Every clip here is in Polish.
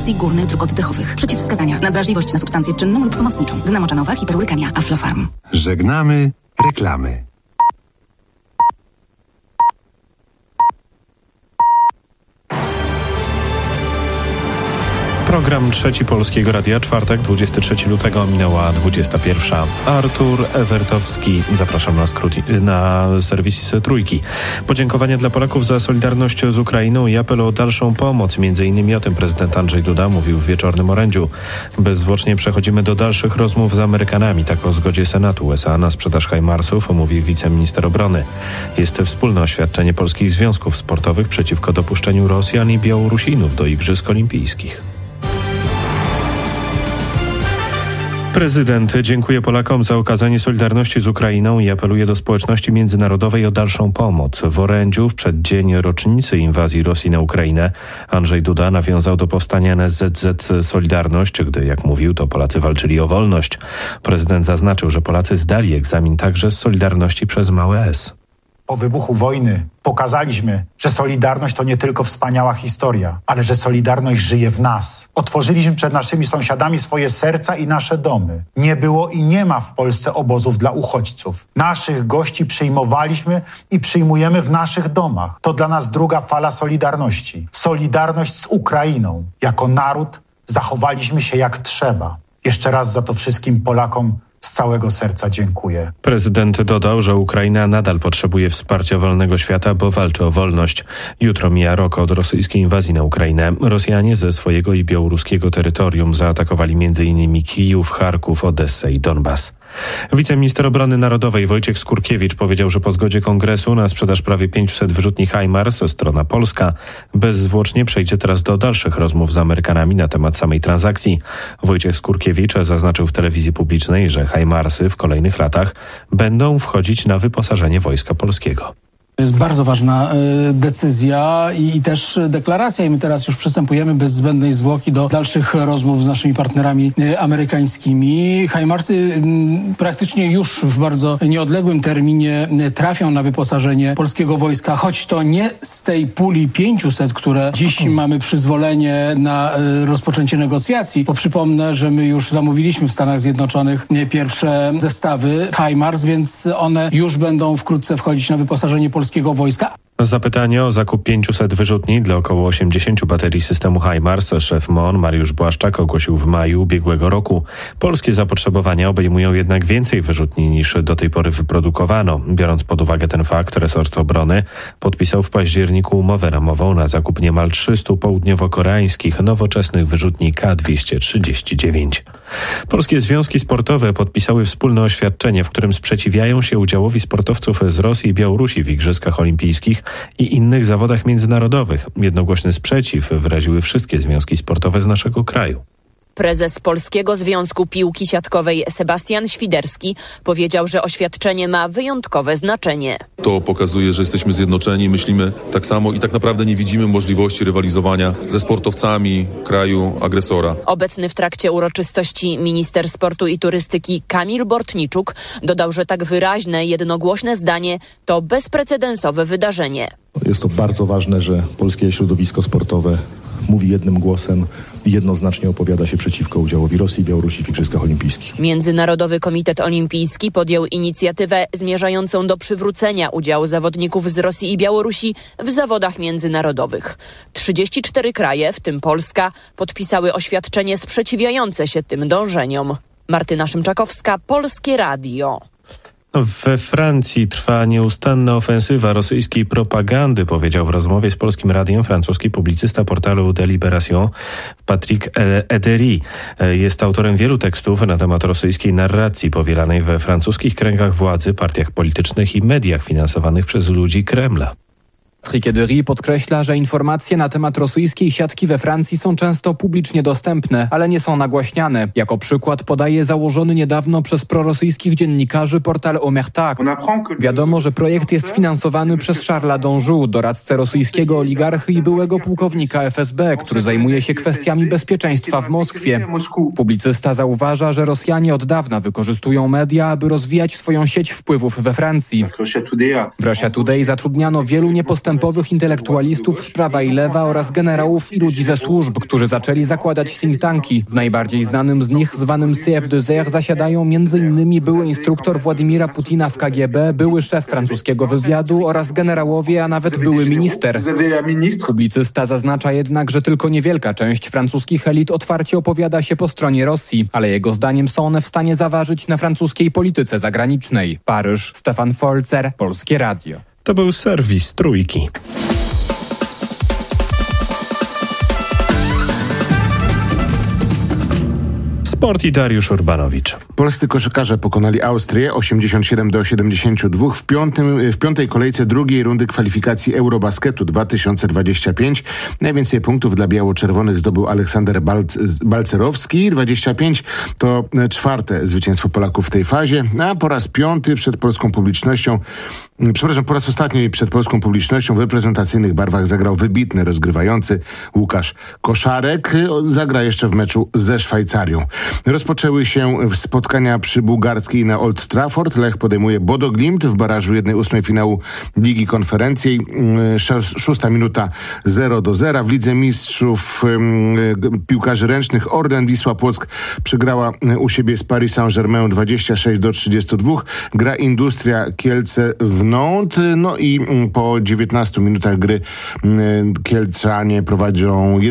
inhalacji górnych dróg oddechowych. Przeciwwskazania: nadwrażliwość na substancję czynną lub pomocniczą. Gna moczanowa, hiperurykemia, Aflofarm. Żegnamy reklamy. Program Trzeci Polskiego Radia, czwartek, 23 lutego, minęła 21. Artur Ewertowski, zapraszam na serwis Trójki. Podziękowania dla Polaków za solidarność z Ukrainą i apel o dalszą pomoc. Między innymi o tym prezydent Andrzej Duda mówił w wieczornym orędziu. Bezzwłocznie przechodzimy do dalszych rozmów z Amerykanami. Tak o zgodzie Senatu USA na sprzedaż HIMARS-ów mówi wiceminister obrony. Jest wspólne oświadczenie polskich związków sportowych przeciwko dopuszczeniu Rosjan i Białorusinów do Igrzysk Olimpijskich. Prezydent dziękuje Polakom za okazanie solidarności z Ukrainą i apeluje do społeczności międzynarodowej o dalszą pomoc. W orędziu w przeddzień rocznicy inwazji Rosji na Ukrainę Andrzej Duda nawiązał do powstania NSZZ Solidarność, gdy, jak mówił, to Polacy walczyli o wolność. Prezydent zaznaczył, że Polacy zdali egzamin także z Solidarności przez małe S. Po wybuchu wojny pokazaliśmy, że Solidarność to nie tylko wspaniała historia, ale że Solidarność żyje w nas. Otworzyliśmy przed naszymi sąsiadami swoje serca i nasze domy. Nie było i nie ma w Polsce obozów dla uchodźców. Naszych gości przyjmowaliśmy i przyjmujemy w naszych domach. To dla nas druga fala Solidarności. Solidarność z Ukrainą. Jako naród zachowaliśmy się jak trzeba. Jeszcze raz za to wszystkim Polakom z całego serca dziękuję. Prezydent dodał, że Ukraina nadal potrzebuje wsparcia wolnego świata, bo walczy o wolność. Jutro mija rok od rosyjskiej inwazji na Ukrainę. Rosjanie ze swojego i białoruskiego terytorium zaatakowali m.in. Kijów, Charków, Odessę i Donbas. Wiceminister Obrony Narodowej Wojciech Skurkiewicz powiedział, że po zgodzie Kongresu na sprzedaż prawie 500 wyrzutni HIMARS strona polska bezzwłocznie przejdzie teraz do dalszych rozmów z Amerykanami na temat samej transakcji. Wojciech Skurkiewicz zaznaczył w telewizji publicznej, że HIMARSy w kolejnych latach będą wchodzić na wyposażenie Wojska Polskiego. To jest bardzo ważna decyzja i też deklaracja i my teraz już przystępujemy bez zbędnej zwłoki do dalszych rozmów z naszymi partnerami amerykańskimi. HIMARSy praktycznie już w bardzo nieodległym terminie trafią na wyposażenie polskiego wojska, choć to nie z tej puli 500, które dziś mamy przyzwolenie na rozpoczęcie negocjacji, bo przypomnę, że my już zamówiliśmy w Stanach Zjednoczonych pierwsze zestawy HIMARS, więc one już będą wkrótce wchodzić na wyposażenie polskiego wojska. Zapytanie o zakup 500 wyrzutni dla około 80 baterii systemu HIMARS szef MON Mariusz Błaszczak ogłosił w maju ubiegłego roku. Polskie zapotrzebowania obejmują jednak więcej wyrzutni niż do tej pory wyprodukowano. Biorąc pod uwagę ten fakt, resort obrony podpisał w październiku umowę ramową na zakup niemal 300 południowo-koreańskich nowoczesnych wyrzutni K-239. Polskie związki sportowe podpisały wspólne oświadczenie, w którym sprzeciwiają się udziałowi sportowców z Rosji i Białorusi w Igrzyskach Olimpijskich i innych zawodach międzynarodowych. Jednogłośny sprzeciw wyraziły wszystkie związki sportowe z naszego kraju. Prezes Polskiego Związku Piłki Siatkowej Sebastian Świderski powiedział, że oświadczenie ma wyjątkowe znaczenie. To pokazuje, że jesteśmy zjednoczeni, myślimy tak samo i tak naprawdę nie widzimy możliwości rywalizowania ze sportowcami kraju agresora. Obecny w trakcie uroczystości minister sportu i turystyki Kamil Bortniczuk dodał, że tak wyraźne, jednogłośne zdanie to bezprecedensowe wydarzenie. Jest to bardzo ważne, że polskie środowisko sportowe mówi jednym głosem i jednoznacznie opowiada się przeciwko udziałowi Rosji i Białorusi w Igrzyskach Olimpijskich. Międzynarodowy Komitet Olimpijski podjął inicjatywę zmierzającą do przywrócenia udziału zawodników z Rosji i Białorusi w zawodach międzynarodowych. 34 kraje, w tym Polska, podpisały oświadczenie sprzeciwiające się tym dążeniom. Martyna Szymczakowska, Polskie Radio. We Francji trwa nieustanna ofensywa rosyjskiej propagandy, powiedział w rozmowie z Polskim Radiem francuski publicysta portalu Délibération Patrick Edery. Jest autorem wielu tekstów na temat rosyjskiej narracji powielanej we francuskich kręgach władzy, partiach politycznych i mediach finansowanych przez ludzi Kremla. Patrick Edery podkreśla, że informacje na temat rosyjskiej siatki we Francji są często publicznie dostępne, ale nie są nagłaśniane. Jako przykład podaje założony niedawno przez prorosyjskich dziennikarzy portal Omerta. Wiadomo, że projekt jest finansowany przez Charlesa d'Anjou, doradcę rosyjskiego oligarchy i byłego pułkownika FSB, który zajmuje się kwestiami bezpieczeństwa w Moskwie. Publicysta zauważa, że Rosjanie od dawna wykorzystują media, aby rozwijać swoją sieć wpływów we Francji. W Russia Today zatrudniano wielu niepostępnych postępowych intelektualistów z prawa i lewa oraz generałów i ludzi ze służb, którzy zaczęli zakładać think tanki. W najbardziej znanym z nich, zwanym CFDR, zasiadają m.in. były instruktor Władimira Putina w KGB, były szef francuskiego wywiadu oraz generałowie, a nawet były minister. Publicysta zaznacza jednak, że tylko niewielka część francuskich elit otwarcie opowiada się po stronie Rosji, ale jego zdaniem są one w stanie zaważyć na francuskiej polityce zagranicznej. Paryż, Stefan Folzer, Polskie Radio. To był serwis Trójki. Sport i Dariusz Urbanowicz. Polscy koszykarze pokonali Austrię 87-72 w piątej kolejce drugiej rundy kwalifikacji Eurobasketu 2025. Najwięcej punktów dla biało-czerwonych zdobył Aleksander Balcerowski. 25 to czwarte zwycięstwo Polaków w tej fazie, a po raz ostatni przed polską publicznością w reprezentacyjnych barwach zagrał wybitny rozgrywający Łukasz Koszarek. Zagra jeszcze w meczu ze Szwajcarią. Rozpoczęły się spotkania przy Bułgarskiej na Old Trafford. Lech podejmuje Bodo Glimt w barażu 1/8 finału Ligi Konferencji. 6 minuta 0-0. W Lidze Mistrzów Piłkarzy Ręcznych Orlen Wisła Płock przegrała u siebie z Paris Saint-Germain 26-32. Gra Industria Kielce w Nantes. No i po 19 minutach gry Kielczanie prowadzą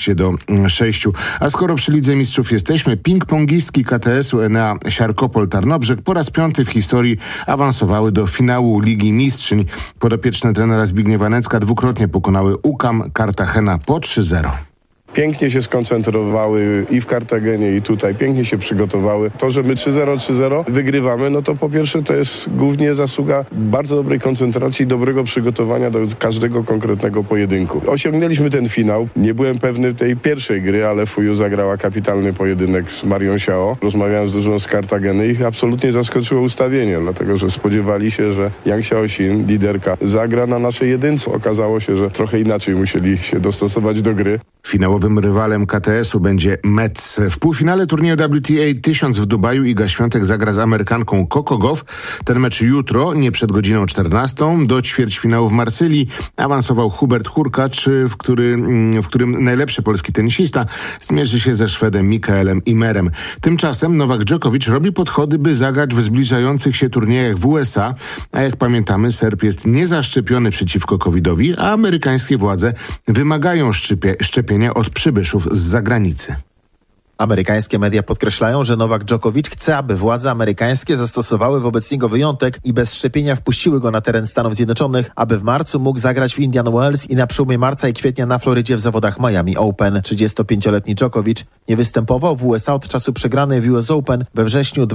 11-6. A skoro przy Lidze Mistrzów jesteśmy, ping-pongistki KTS-u Enea Siarkopol Tarnobrzeg po raz 5 w historii awansowały do finału Ligi Mistrzyń. Podopieczne trenera Zbigniewa Necka dwukrotnie pokonały UKAM Cartagena po 3-0. Pięknie się skoncentrowały i w Kartagenie, i tutaj. Pięknie się przygotowały. To, że my 3-0 wygrywamy, no to po pierwsze to jest głównie zasługa bardzo dobrej koncentracji i dobrego przygotowania do każdego konkretnego pojedynku. Osiągnęliśmy ten finał. Nie byłem pewny tej pierwszej gry, ale Fuju zagrała kapitalny pojedynek z Marią Siao. Rozmawiałem z drużyną z Kartageny i ich absolutnie zaskoczyło ustawienie, dlatego że spodziewali się, że Yang Xiaoxin, liderka, zagra na naszej jedynce. Okazało się, że trochę inaczej musieli się dostosować do gry. Finałowym rywalem KTS-u będzie Metz. W półfinale turnieju WTA 1000 w Dubaju Iga Świątek zagra z Amerykanką Coco Gauff. Ten mecz jutro, nie przed godziną 14. Do ćwierćfinału w Marsylii awansował Hubert Hurkacz, w którym najlepszy polski tenisista zmierzy się ze Szwedem Mikaelem Imerem. Tymczasem Nowak Djokovic robi podchody, by zagrać w zbliżających się turniejach w USA, a jak pamiętamy, Serb jest niezaszczepiony przeciwko COVID-owi, a amerykańskie władze wymagają szczepienia od przybyszów z zagranicy. Amerykańskie media podkreślają, że Nowak Djokovic chce, aby władze amerykańskie zastosowały wobec niego wyjątek i bez szczepienia wpuściły go na teren Stanów Zjednoczonych, aby w marcu mógł zagrać w Indian Wells i na przełomie marca i kwietnia na Florydzie w zawodach Miami Open. 35-letni Djokovic nie występował w USA od czasu przegranej w US Open we wrześniu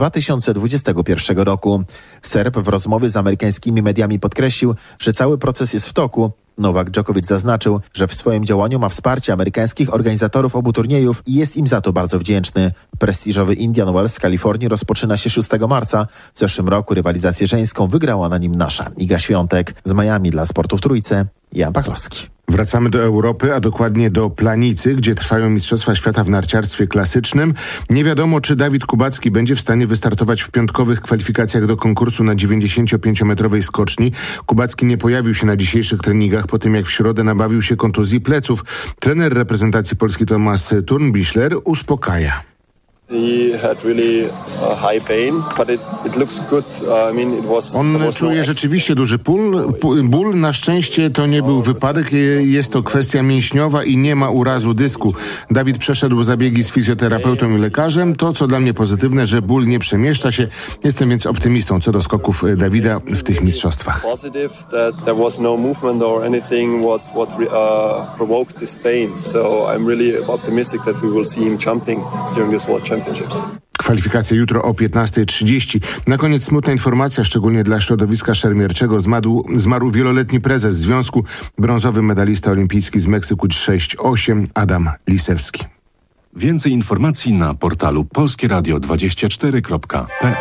2021 roku. Serb w rozmowie z amerykańskimi mediami podkreślił, że cały proces jest w toku. Nowak Djokovic zaznaczył, że w swoim działaniu ma wsparcie amerykańskich organizatorów obu turniejów i jest im za to bardzo wdzięczny. Prestiżowy Indian Wells w Kalifornii rozpoczyna się 6 marca. W zeszłym roku rywalizację żeńską wygrała na nim nasza Iga Świątek. Z Miami dla Sportu w Trójce, Jan Pachlowski. Wracamy do Europy, a dokładnie do Planicy, gdzie trwają Mistrzostwa Świata w narciarstwie klasycznym. Nie wiadomo, czy Dawid Kubacki będzie w stanie wystartować w piątkowych kwalifikacjach do konkursu na 95-metrowej skoczni. Kubacki nie pojawił się na dzisiejszych treningach po tym, jak w środę nabawił się kontuzji pleców. Trener reprezentacji Polski Tomasz Turnbischler uspokaja. On czuje rzeczywiście duży ból. Na szczęście to nie był wypadek, jest to kwestia mięśniowa i nie ma urazu dysku. Dawid przeszedł zabiegi z fizjoterapeutą i lekarzem. To, co dla mnie pozytywne, że ból nie przemieszcza się. Jestem więc optymistą co do skoków Dawida w tych mistrzostwach. Kwalifikacja jutro o 15:30. Na koniec smutna informacja, szczególnie dla środowiska szermierczego. Zmarł wieloletni prezes związku, brązowy medalista olimpijski z Meksyku 6-8, Adam Lisewski. Więcej informacji na portalu polskieradio24.pl.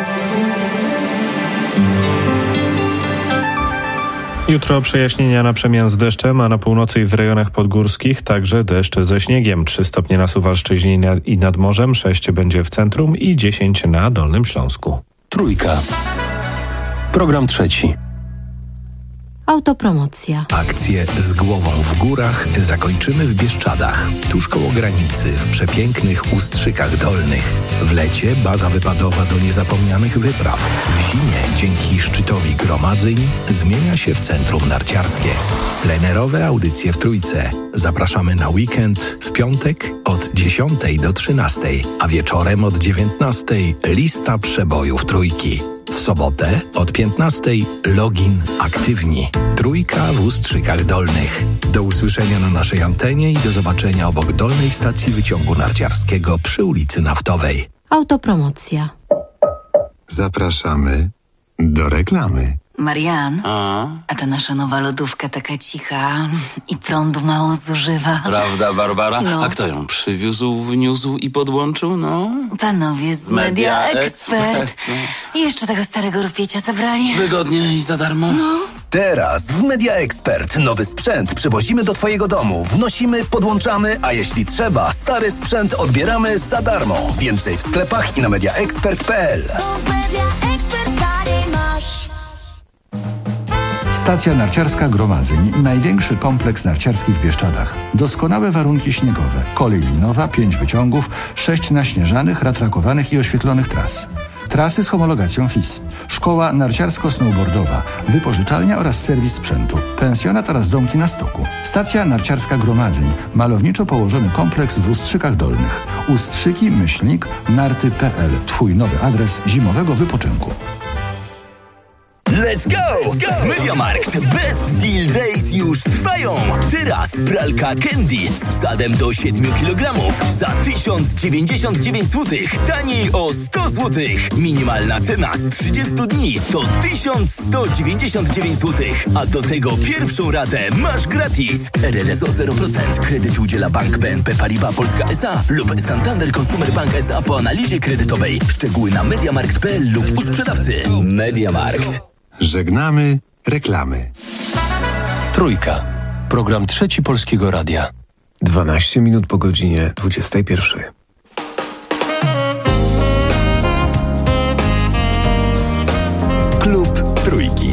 Jutro przejaśnienia na przemian z deszczem, a na północy i w rejonach podgórskich także deszcz ze śniegiem. 3 stopnie na Suwalszczyźnie i nad morzem, 6 będzie w centrum i 10 na Dolnym Śląsku. Trójka. Program trzeci. Autopromocja. Akcję Z głową w górach zakończymy w Bieszczadach, tuż koło granicy, w przepięknych Ustrzykach Dolnych. W lecie baza wypadowa do niezapomnianych wypraw. W zimie dzięki szczytowi gromadzeń zmienia się w centrum narciarskie. Plenerowe audycje w Trójce. Zapraszamy na weekend w piątek od 10 do 13, a wieczorem od 19 lista przebojów Trójki. W sobotę od 15 login aktywni. Trójka w Ustrzykach Dolnych. Do usłyszenia na naszej antenie i do zobaczenia obok dolnej stacji wyciągu narciarskiego przy ulicy Naftowej. Autopromocja. Zapraszamy do reklamy. Marian, a ta nasza nowa lodówka taka cicha i prądu mało zużywa. Prawda, Barbara? No. A kto ją przywiózł, wniósł i podłączył? No. Panowie z Media Expert. I jeszcze tego starego rupiecia zabrali. Wygodnie i za darmo. No. Teraz w Media Expert nowy sprzęt przywozimy do Twojego domu. Wnosimy, podłączamy, a jeśli trzeba, stary sprzęt odbieramy za darmo. Więcej w sklepach i na mediaexpert.pl. Stacja narciarska Gromadzeń. Największy kompleks narciarski w Bieszczadach. Doskonałe warunki śniegowe. Kolej linowa, 5 wyciągów, 6 naśnieżanych, ratrakowanych i oświetlonych tras. Trasy z homologacją FIS. Szkoła narciarsko-snowboardowa, wypożyczalnia oraz serwis sprzętu. Pensjonat oraz domki na stoku. Stacja narciarska Gromadzeń. Malowniczo położony kompleks w Ustrzykach Dolnych. Ustrzyki-narty.pl. Twój nowy adres zimowego wypoczynku. Let's go! Z MediaMarkt Best Deal Days już trwają! Teraz pralka Candy z wsadem do 7 kg za 1099 zł. Taniej o 100 zł. Minimalna cena z 30 dni to 1199 zł. A do tego pierwszą ratę masz gratis. RRSO 0%. Kredyt udziela Bank BNP Paribas Polska S.A. lub Santander Consumer Bank S.A. po analizie kredytowej. Szczegóły na mediamarkt.pl lub u sprzedawcy. MediaMarkt. Żegnamy reklamy. Trójka. Program Trzeci Polskiego Radia. 12 minut po godzinie 21. Klub Trójki.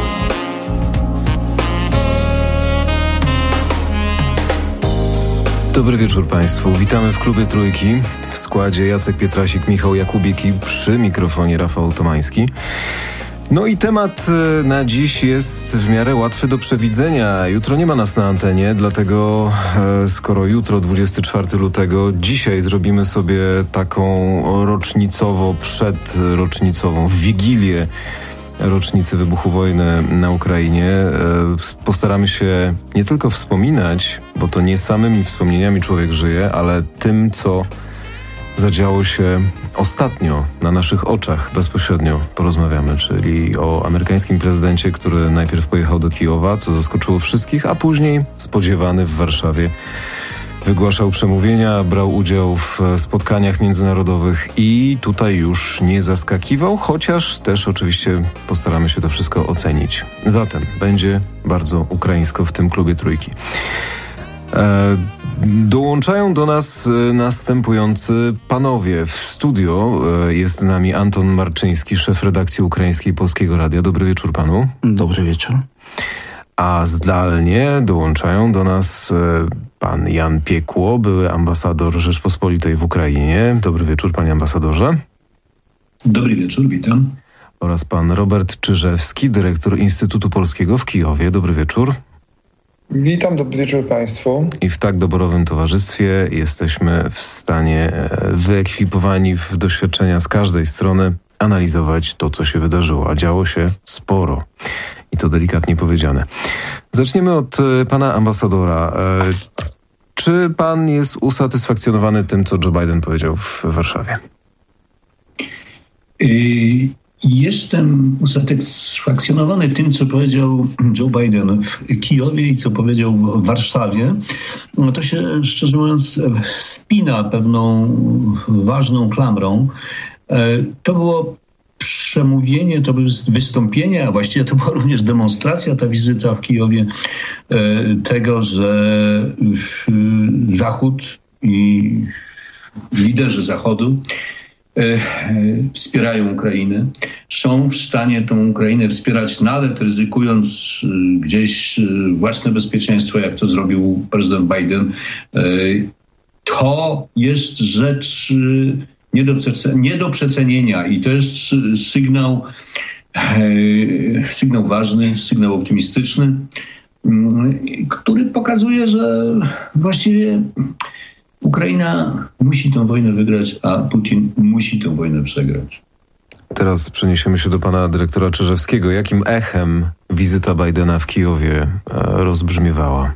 Dobry wieczór Państwu. Witamy w Klubie Trójki. W składzie Jacek Pietrasik, Michał Jakubik i przy mikrofonie Rafał Tomański. No i temat na dziś jest w miarę łatwy do przewidzenia. Jutro nie ma nas na antenie, dlatego skoro jutro 24 lutego, dzisiaj zrobimy sobie taką rocznicowo, przedrocznicową, w Wigilię rocznicy wybuchu wojny na Ukrainie. Postaramy się nie tylko wspominać, bo to nie samymi wspomnieniami człowiek żyje, ale tym, co zadziało się ostatnio na naszych oczach bezpośrednio porozmawiamy, czyli o amerykańskim prezydencie, który najpierw pojechał do Kijowa, co zaskoczyło wszystkich, a później spodziewany w Warszawie wygłaszał przemówienia, brał udział w spotkaniach międzynarodowych i tutaj już nie zaskakiwał, chociaż też oczywiście postaramy się to wszystko ocenić. Zatem będzie bardzo ukraińsko w tym Klubie Trójki. Dołączają do nas następujący panowie. W studio jest z nami Anton Marczyński, szef redakcji ukraińskiej Polskiego Radia. Dobry wieczór panu. Dobry wieczór. A zdalnie dołączają do nas pan Jan Piekło, były ambasador Rzeczpospolitej w Ukrainie. Dobry wieczór, panie ambasadorze. Dobry wieczór, witam. Oraz pan Robert Czyżewski, dyrektor Instytutu Polskiego w Kijowie. Dobry wieczór. Witam, dobry wieczór Państwu. I w tak doborowym towarzystwie jesteśmy w stanie, wyekwipowani w doświadczenia z każdej strony, analizować to, co się wydarzyło, a działo się sporo. I to delikatnie powiedziane. Zaczniemy od pana ambasadora. Czy pan jest usatysfakcjonowany tym, co Joe Biden powiedział w Warszawie? Jestem usatysfakcjonowany tym, co powiedział Joe Biden w Kijowie i co powiedział w Warszawie. No to się, szczerze mówiąc, spina pewną ważną klamrą. To było przemówienie, to było wystąpienie, a właściwie to była również demonstracja, ta wizyta w Kijowie, tego, że Zachód i liderzy Zachodu wspierają Ukrainę. Są w stanie tą Ukrainę wspierać, nawet ryzykując gdzieś własne bezpieczeństwo, jak to zrobił prezydent Biden. To jest rzecz nie do przecenienia i to jest sygnał ważny, sygnał optymistyczny, który pokazuje, że właściwie Ukraina musi tę wojnę wygrać, a Putin musi tę wojnę przegrać. Teraz przeniesiemy się do pana dyrektora Czerzewskiego. Jakim echem wizyta Bidena w Kijowie rozbrzmiewała?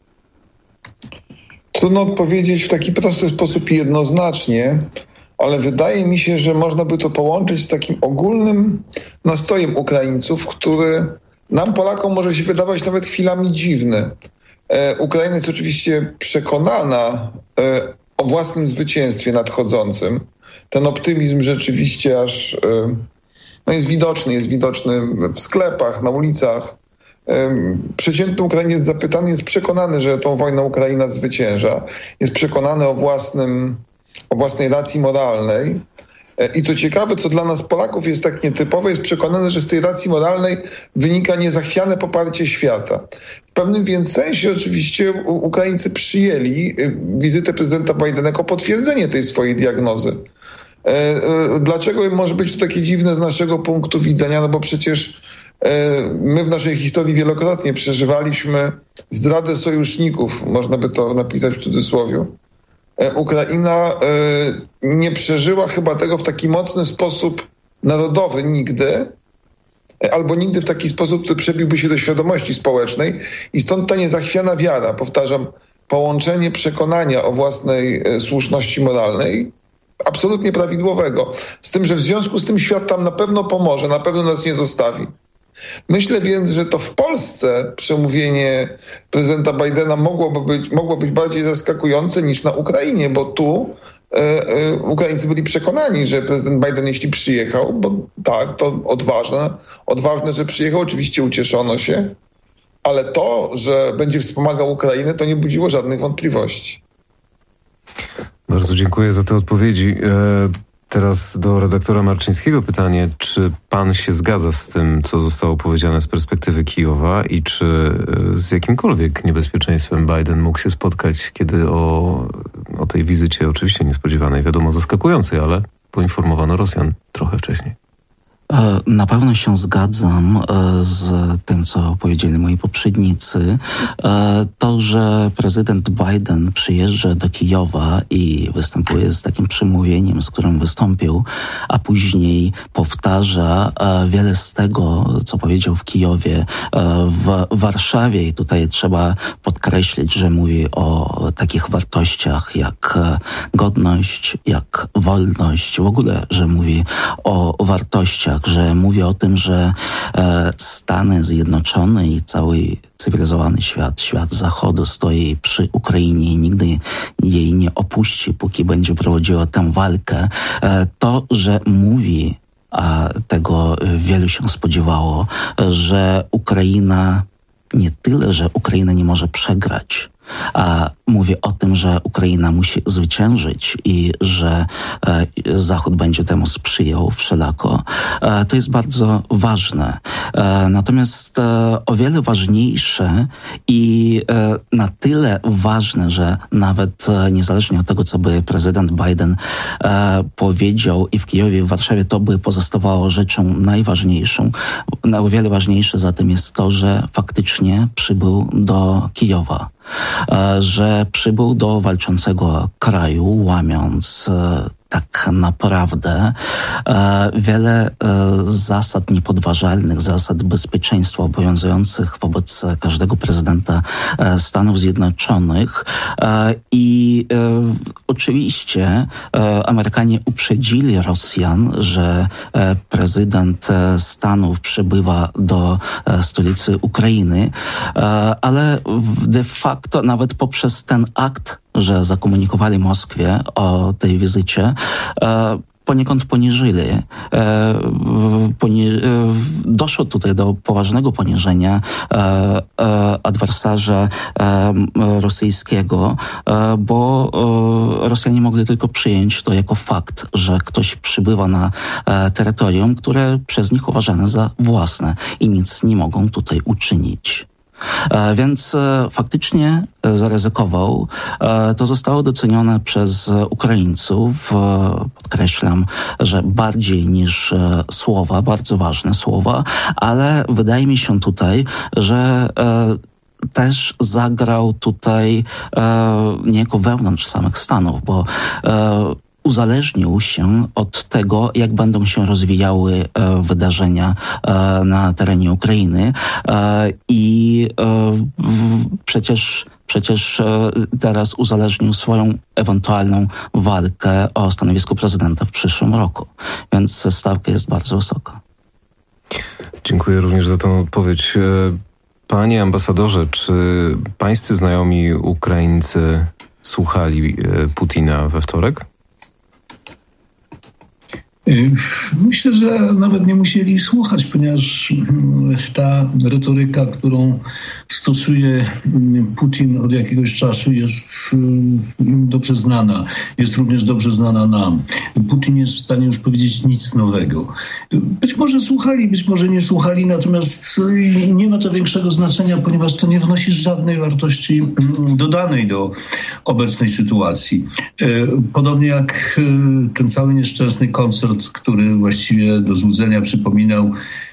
Trudno odpowiedzieć w taki prosty sposób i jednoznacznie, ale wydaje mi się, że można by to połączyć z takim ogólnym nastrojem Ukraińców, który nam, Polakom, może się wydawać nawet chwilami dziwny. Ukraina jest oczywiście przekonana o własnym zwycięstwie nadchodzącym. Ten optymizm rzeczywiście aż jest widoczny w sklepach, na ulicach. Przeciętny Ukrainiec zapytany jest przekonany, że tą wojną Ukraina zwycięża. Jest przekonany o własnej racji moralnej. I co ciekawe, co dla nas Polaków jest tak nietypowe, jest przekonany, że z tej racji moralnej wynika niezachwiane poparcie świata. W pewnym więc sensie oczywiście Ukraińcy przyjęli wizytę prezydenta Bidena jako potwierdzenie tej swojej diagnozy. Dlaczego może być to takie dziwne z naszego punktu widzenia? No bo przecież my w naszej historii wielokrotnie przeżywaliśmy zdradę sojuszników, można by to napisać w cudzysłowie. Ukraina nie przeżyła chyba tego w taki mocny sposób narodowy nigdy, albo nigdy w taki sposób, który przebiłby się do świadomości społecznej i stąd ta niezachwiana wiara, powtarzam, połączenie przekonania o własnej słuszności moralnej, absolutnie prawidłowego. Z tym, że w związku z tym świat tam na pewno pomoże, na pewno nas nie zostawi. Myślę więc, że to w Polsce przemówienie prezydenta Bidena mogło być bardziej zaskakujące niż na Ukrainie, bo tu Ukraińcy byli przekonani, że prezydent Biden, jeśli przyjechał, bo tak, to odważne, że przyjechał, oczywiście ucieszono się, ale to, że będzie wspomagał Ukrainę, to nie budziło żadnych wątpliwości. Bardzo dziękuję za te odpowiedzi. Teraz do redaktora Marczyńskiego pytanie, czy pan się zgadza z tym, co zostało powiedziane z perspektywy Kijowa i czy z jakimkolwiek niebezpieczeństwem Biden mógł się spotkać, kiedy o tej wizycie, oczywiście niespodziewanej, wiadomo zaskakującej, ale poinformowano Rosjan trochę wcześniej? Na pewno się zgadzam z tym, co powiedzieli moi poprzednicy. To, że prezydent Biden przyjeżdża do Kijowa i występuje z takim przemówieniem, z którym wystąpił, a później powtarza wiele z tego, co powiedział w Kijowie, w Warszawie. I tutaj trzeba podkreślić, że mówi o takich wartościach jak godność, jak wolność, w ogóle, że mówi o wartościach, że mówi o tym, że Stany Zjednoczone i cały cywilizowany świat Zachodu stoi przy Ukrainie i nigdy jej nie opuści, póki będzie prowadziła tę walkę. To, że mówi, a tego wielu się spodziewało, że Ukraina nie tyle, że Ukraina nie może przegrać, a mówi o tym, że Ukraina musi zwyciężyć i że Zachód będzie temu sprzyjał wszelako. To jest bardzo ważne. Natomiast o wiele ważniejsze i na tyle ważne, że nawet niezależnie od tego, co by prezydent Biden powiedział i w Kijowie, i w Warszawie, to by pozostawało rzeczą najważniejszą. O wiele ważniejsze za tym jest to, że faktycznie przybył do Kijowa, że przybył do walczącego kraju, łamiąc tak naprawdę wiele zasad niepodważalnych, zasad bezpieczeństwa obowiązujących wobec każdego prezydenta Stanów Zjednoczonych. I oczywiście Amerykanie uprzedzili Rosjan, że prezydent Stanów przybywa do stolicy Ukrainy, ale de facto nawet poprzez ten akt, że zakomunikowali Moskwie o tej wizycie, poniekąd poniżyli. Doszło tutaj do poważnego poniżenia adwersarza rosyjskiego, bo Rosjanie mogli tylko przyjąć to jako fakt, że ktoś przybywa na terytorium, które przez nich uważane za własne i nic nie mogą tutaj uczynić. Więc faktycznie zaryzykował. To zostało docenione przez Ukraińców. Podkreślam, że bardziej niż słowa, bardzo ważne słowa, ale wydaje mi się tutaj, że też zagrał tutaj niejako wewnątrz samych Stanów, bo uzależnił się od tego, jak będą się rozwijały wydarzenia na terenie Ukrainy i przecież teraz uzależnił swoją ewentualną walkę o stanowisko prezydenta w przyszłym roku, więc stawka jest bardzo wysoka. Dziękuję również za tę odpowiedź. Panie ambasadorze, czy pańscy znajomi Ukraińcy słuchali Putina we wtorek? Myślę, że nawet nie musieli słuchać, ponieważ ta retoryka, którą stosuje Putin od jakiegoś czasu, jest dobrze znana. Jest również dobrze znana nam. Putin jest w stanie już powiedzieć nic nowego. Być może słuchali, być może nie słuchali, natomiast nie ma to większego znaczenia, ponieważ to nie wnosi żadnej wartości dodanej do obecnej sytuacji. Podobnie jak ten cały nieszczęsny koncert, który właściwie do złudzenia przypominał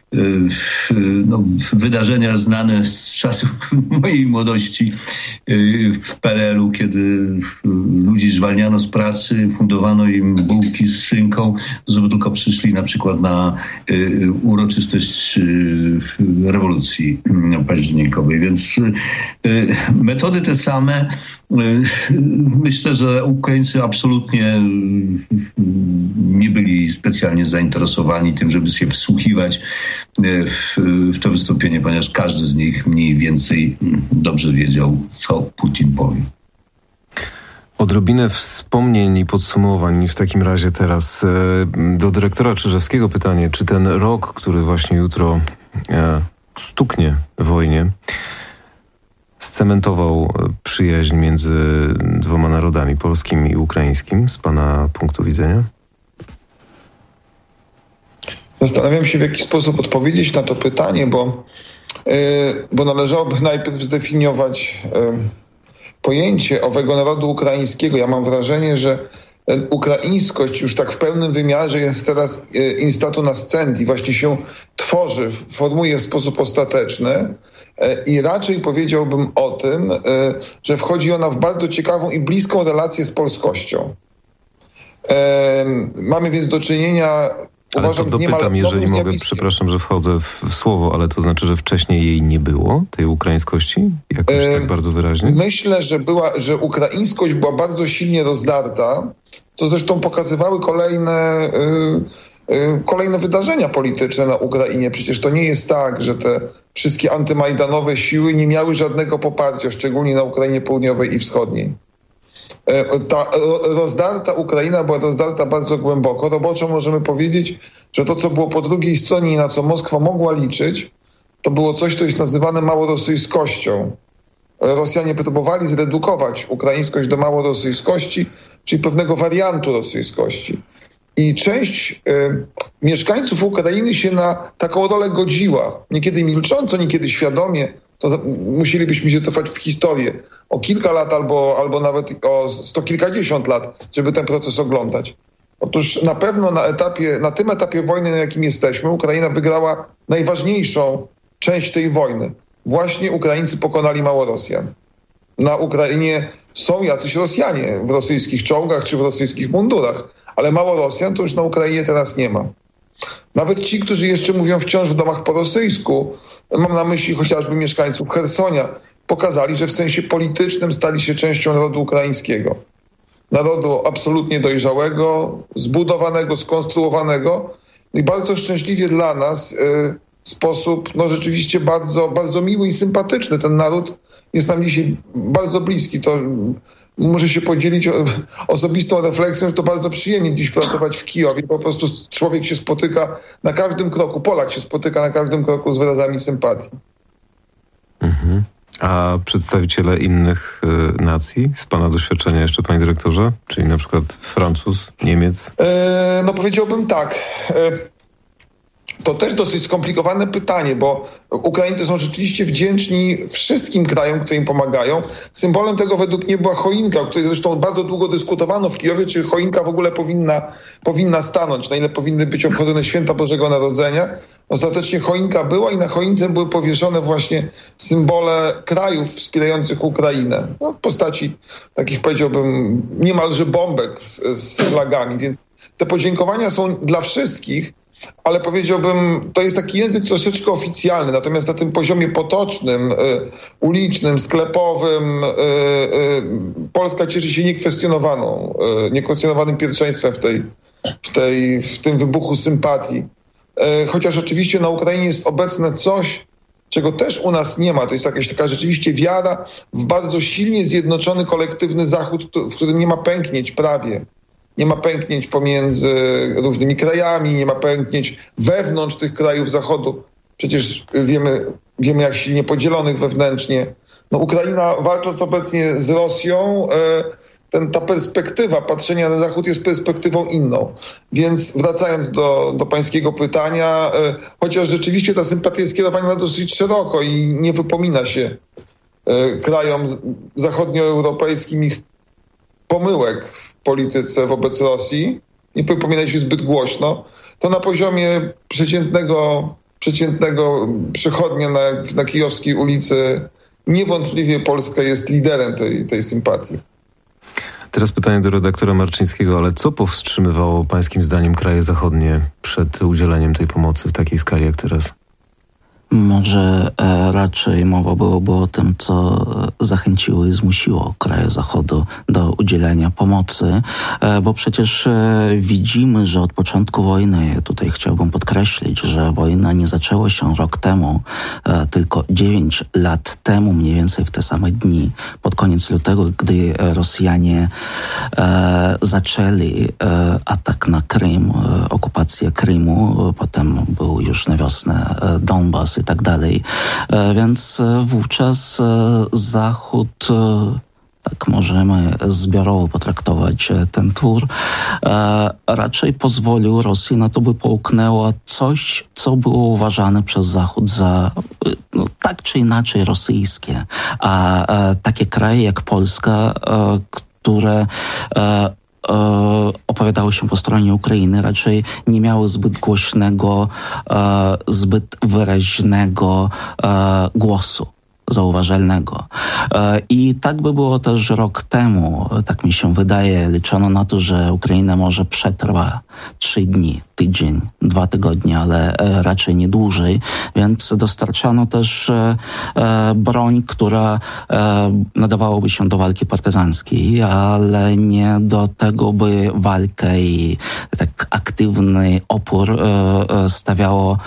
wydarzenia znane z czasów mojej młodości w PRL-u, kiedy ludzi zwalniano z pracy, fundowano im bułki z szynką, żeby tylko przyszli na przykład na uroczystość rewolucji październikowej. Więc metody te same. Myślę, że Ukraińcy absolutnie nie byli specjalnie zainteresowani tym, żeby się wsłuchiwać w to wystąpienie, ponieważ każdy z nich mniej więcej dobrze wiedział, co Putin powie. Odrobinę wspomnień i podsumowań w takim razie teraz do dyrektora Czyżewskiego pytanie, czy ten rok, który właśnie jutro stuknie wojnie, scementował przyjaźń między dwoma narodami, polskim i ukraińskim, z pana punktu widzenia? Zastanawiam się, w jaki sposób odpowiedzieć na to pytanie, bo należałoby najpierw zdefiniować pojęcie owego narodu ukraińskiego. Ja mam wrażenie, że ukraińskość już tak w pełnym wymiarze jest teraz instatu nascendi, właśnie się tworzy, formuje w sposób ostateczny i raczej powiedziałbym o tym, że wchodzi ona w bardzo ciekawą i bliską relację z polskością. Mamy więc do czynienia... Ale to dopytam, jeżeli mogę, przepraszam, że wchodzę w słowo, ale to znaczy, że wcześniej jej nie było, tej ukraińskości? Jakoś tak bardzo wyraźnie? Myślę, że ukraińskość była bardzo silnie rozdarta. To zresztą pokazywały kolejne wydarzenia polityczne na Ukrainie. Przecież to nie jest tak, że te wszystkie antymajdanowe siły nie miały żadnego poparcia, szczególnie na Ukrainie Południowej i Wschodniej. Ta rozdarta Ukraina była rozdarta bardzo głęboko. Roboczo możemy powiedzieć, że to, co było po drugiej stronie i na co Moskwa mogła liczyć, to było coś, co jest nazywane małorosyjskością. Rosjanie próbowali zredukować ukraińskość do małorosyjskości, czyli pewnego wariantu rosyjskości. I część mieszkańców Ukrainy się na taką rolę godziła. Niekiedy milcząco, niekiedy świadomie. To musielibyśmy się cofać w historię o kilka lat albo nawet o kilkadziesiąt lat, żeby ten proces oglądać. Otóż na pewno na tym etapie wojny, na jakim jesteśmy, Ukraina wygrała najważniejszą część tej wojny. Właśnie Ukraińcy pokonali Małorosjan. Na Ukrainie są jacyś Rosjanie w rosyjskich czołgach czy w rosyjskich mundurach, ale Małorosjan to już na Ukrainie teraz nie ma. Nawet ci, którzy jeszcze mówią wciąż w domach po rosyjsku, mam na myśli chociażby mieszkańców Chersonia, pokazali, że w sensie politycznym stali się częścią narodu ukraińskiego. Narodu absolutnie dojrzałego, zbudowanego, skonstruowanego i bardzo szczęśliwie dla nas w sposób rzeczywiście bardzo, bardzo miły i sympatyczny. Ten naród jest nam dzisiaj bardzo bliski. To muszę się podzielić osobistą refleksją, że to bardzo przyjemnie dziś pracować w Kijowie. Po prostu człowiek się spotyka na każdym kroku, Polak się spotyka na każdym kroku z wyrazami sympatii. Mhm. A przedstawiciele innych nacji z pana doświadczenia jeszcze, panie dyrektorze? Czyli na przykład Francuz, Niemiec? No powiedziałbym tak. To też dosyć skomplikowane pytanie, bo Ukraińcy są rzeczywiście wdzięczni wszystkim krajom, które im pomagają. Symbolem tego według mnie była choinka, o której zresztą bardzo długo dyskutowano w Kijowie, czy choinka w ogóle powinna stanąć, na ile powinny być obchodzone święta Bożego Narodzenia. Ostatecznie choinka była i na choince były powieszone właśnie symbole krajów wspierających Ukrainę. No, w postaci takich, powiedziałbym, niemalże bombek z flagami, więc te podziękowania są dla wszystkich, ale powiedziałbym, to jest taki język troszeczkę oficjalny, natomiast na tym poziomie potocznym, ulicznym, sklepowym Polska cieszy się niekwestionowanym pierwszeństwem w tym wybuchu sympatii. Chociaż oczywiście na Ukrainie jest obecne coś, czego też u nas nie ma. To jest jakaś taka rzeczywiście wiara w bardzo silnie zjednoczony kolektywny Zachód, w którym nie ma pęknięć prawie. Nie ma pęknięć pomiędzy różnymi krajami, nie ma pęknięć wewnątrz tych krajów Zachodu. Przecież wiemy jak silnie podzielonych wewnętrznie. No, Ukraina, walcząc obecnie z Rosją, ta perspektywa patrzenia na Zachód jest perspektywą inną. Więc wracając do pańskiego pytania, chociaż rzeczywiście ta sympatia jest skierowana dosyć szeroko i nie wypomina się krajom zachodnioeuropejskim ich pomyłek w polityce wobec Rosji, nie wypomina się zbyt głośno, to na poziomie przeciętnego przechodnia na kijowskiej ulicy niewątpliwie Polska jest liderem tej sympatii. Teraz pytanie do redaktora Marczyńskiego, ale co powstrzymywało pańskim zdaniem kraje zachodnie przed udzieleniem tej pomocy w takiej skali jak teraz? Może raczej mowa byłoby o tym, co zachęciło i zmusiło kraje Zachodu do udzielenia pomocy, bo przecież widzimy, że od początku wojny, tutaj chciałbym podkreślić, że wojna nie zaczęła się rok temu, tylko 9 lat temu, mniej więcej w te same dni, pod koniec lutego, gdy Rosjanie zaczęli atak na Krym, okupację Krymu, potem był już na wiosnę Donbas i tak dalej. Więc wówczas Zachód, tak możemy zbiorowo potraktować ten tur, raczej pozwolił Rosji na to, by połknęła coś, co było uważane przez Zachód za tak czy inaczej rosyjskie. A takie kraje jak Polska, które opowiadały się po stronie Ukrainy, raczej nie miały zbyt głośnego, zbyt wyraźnego głosu, zauważalnego. I tak by było też rok temu, tak mi się wydaje, liczono na to, że Ukraina może przetrwa 3 dni, tydzień, 2 tygodnie, ale raczej nie dłużej, więc dostarczano też broń, która nadawałaby się do walki partyzanckiej, ale nie do tego, by walkę i tak aktywny opór stawiało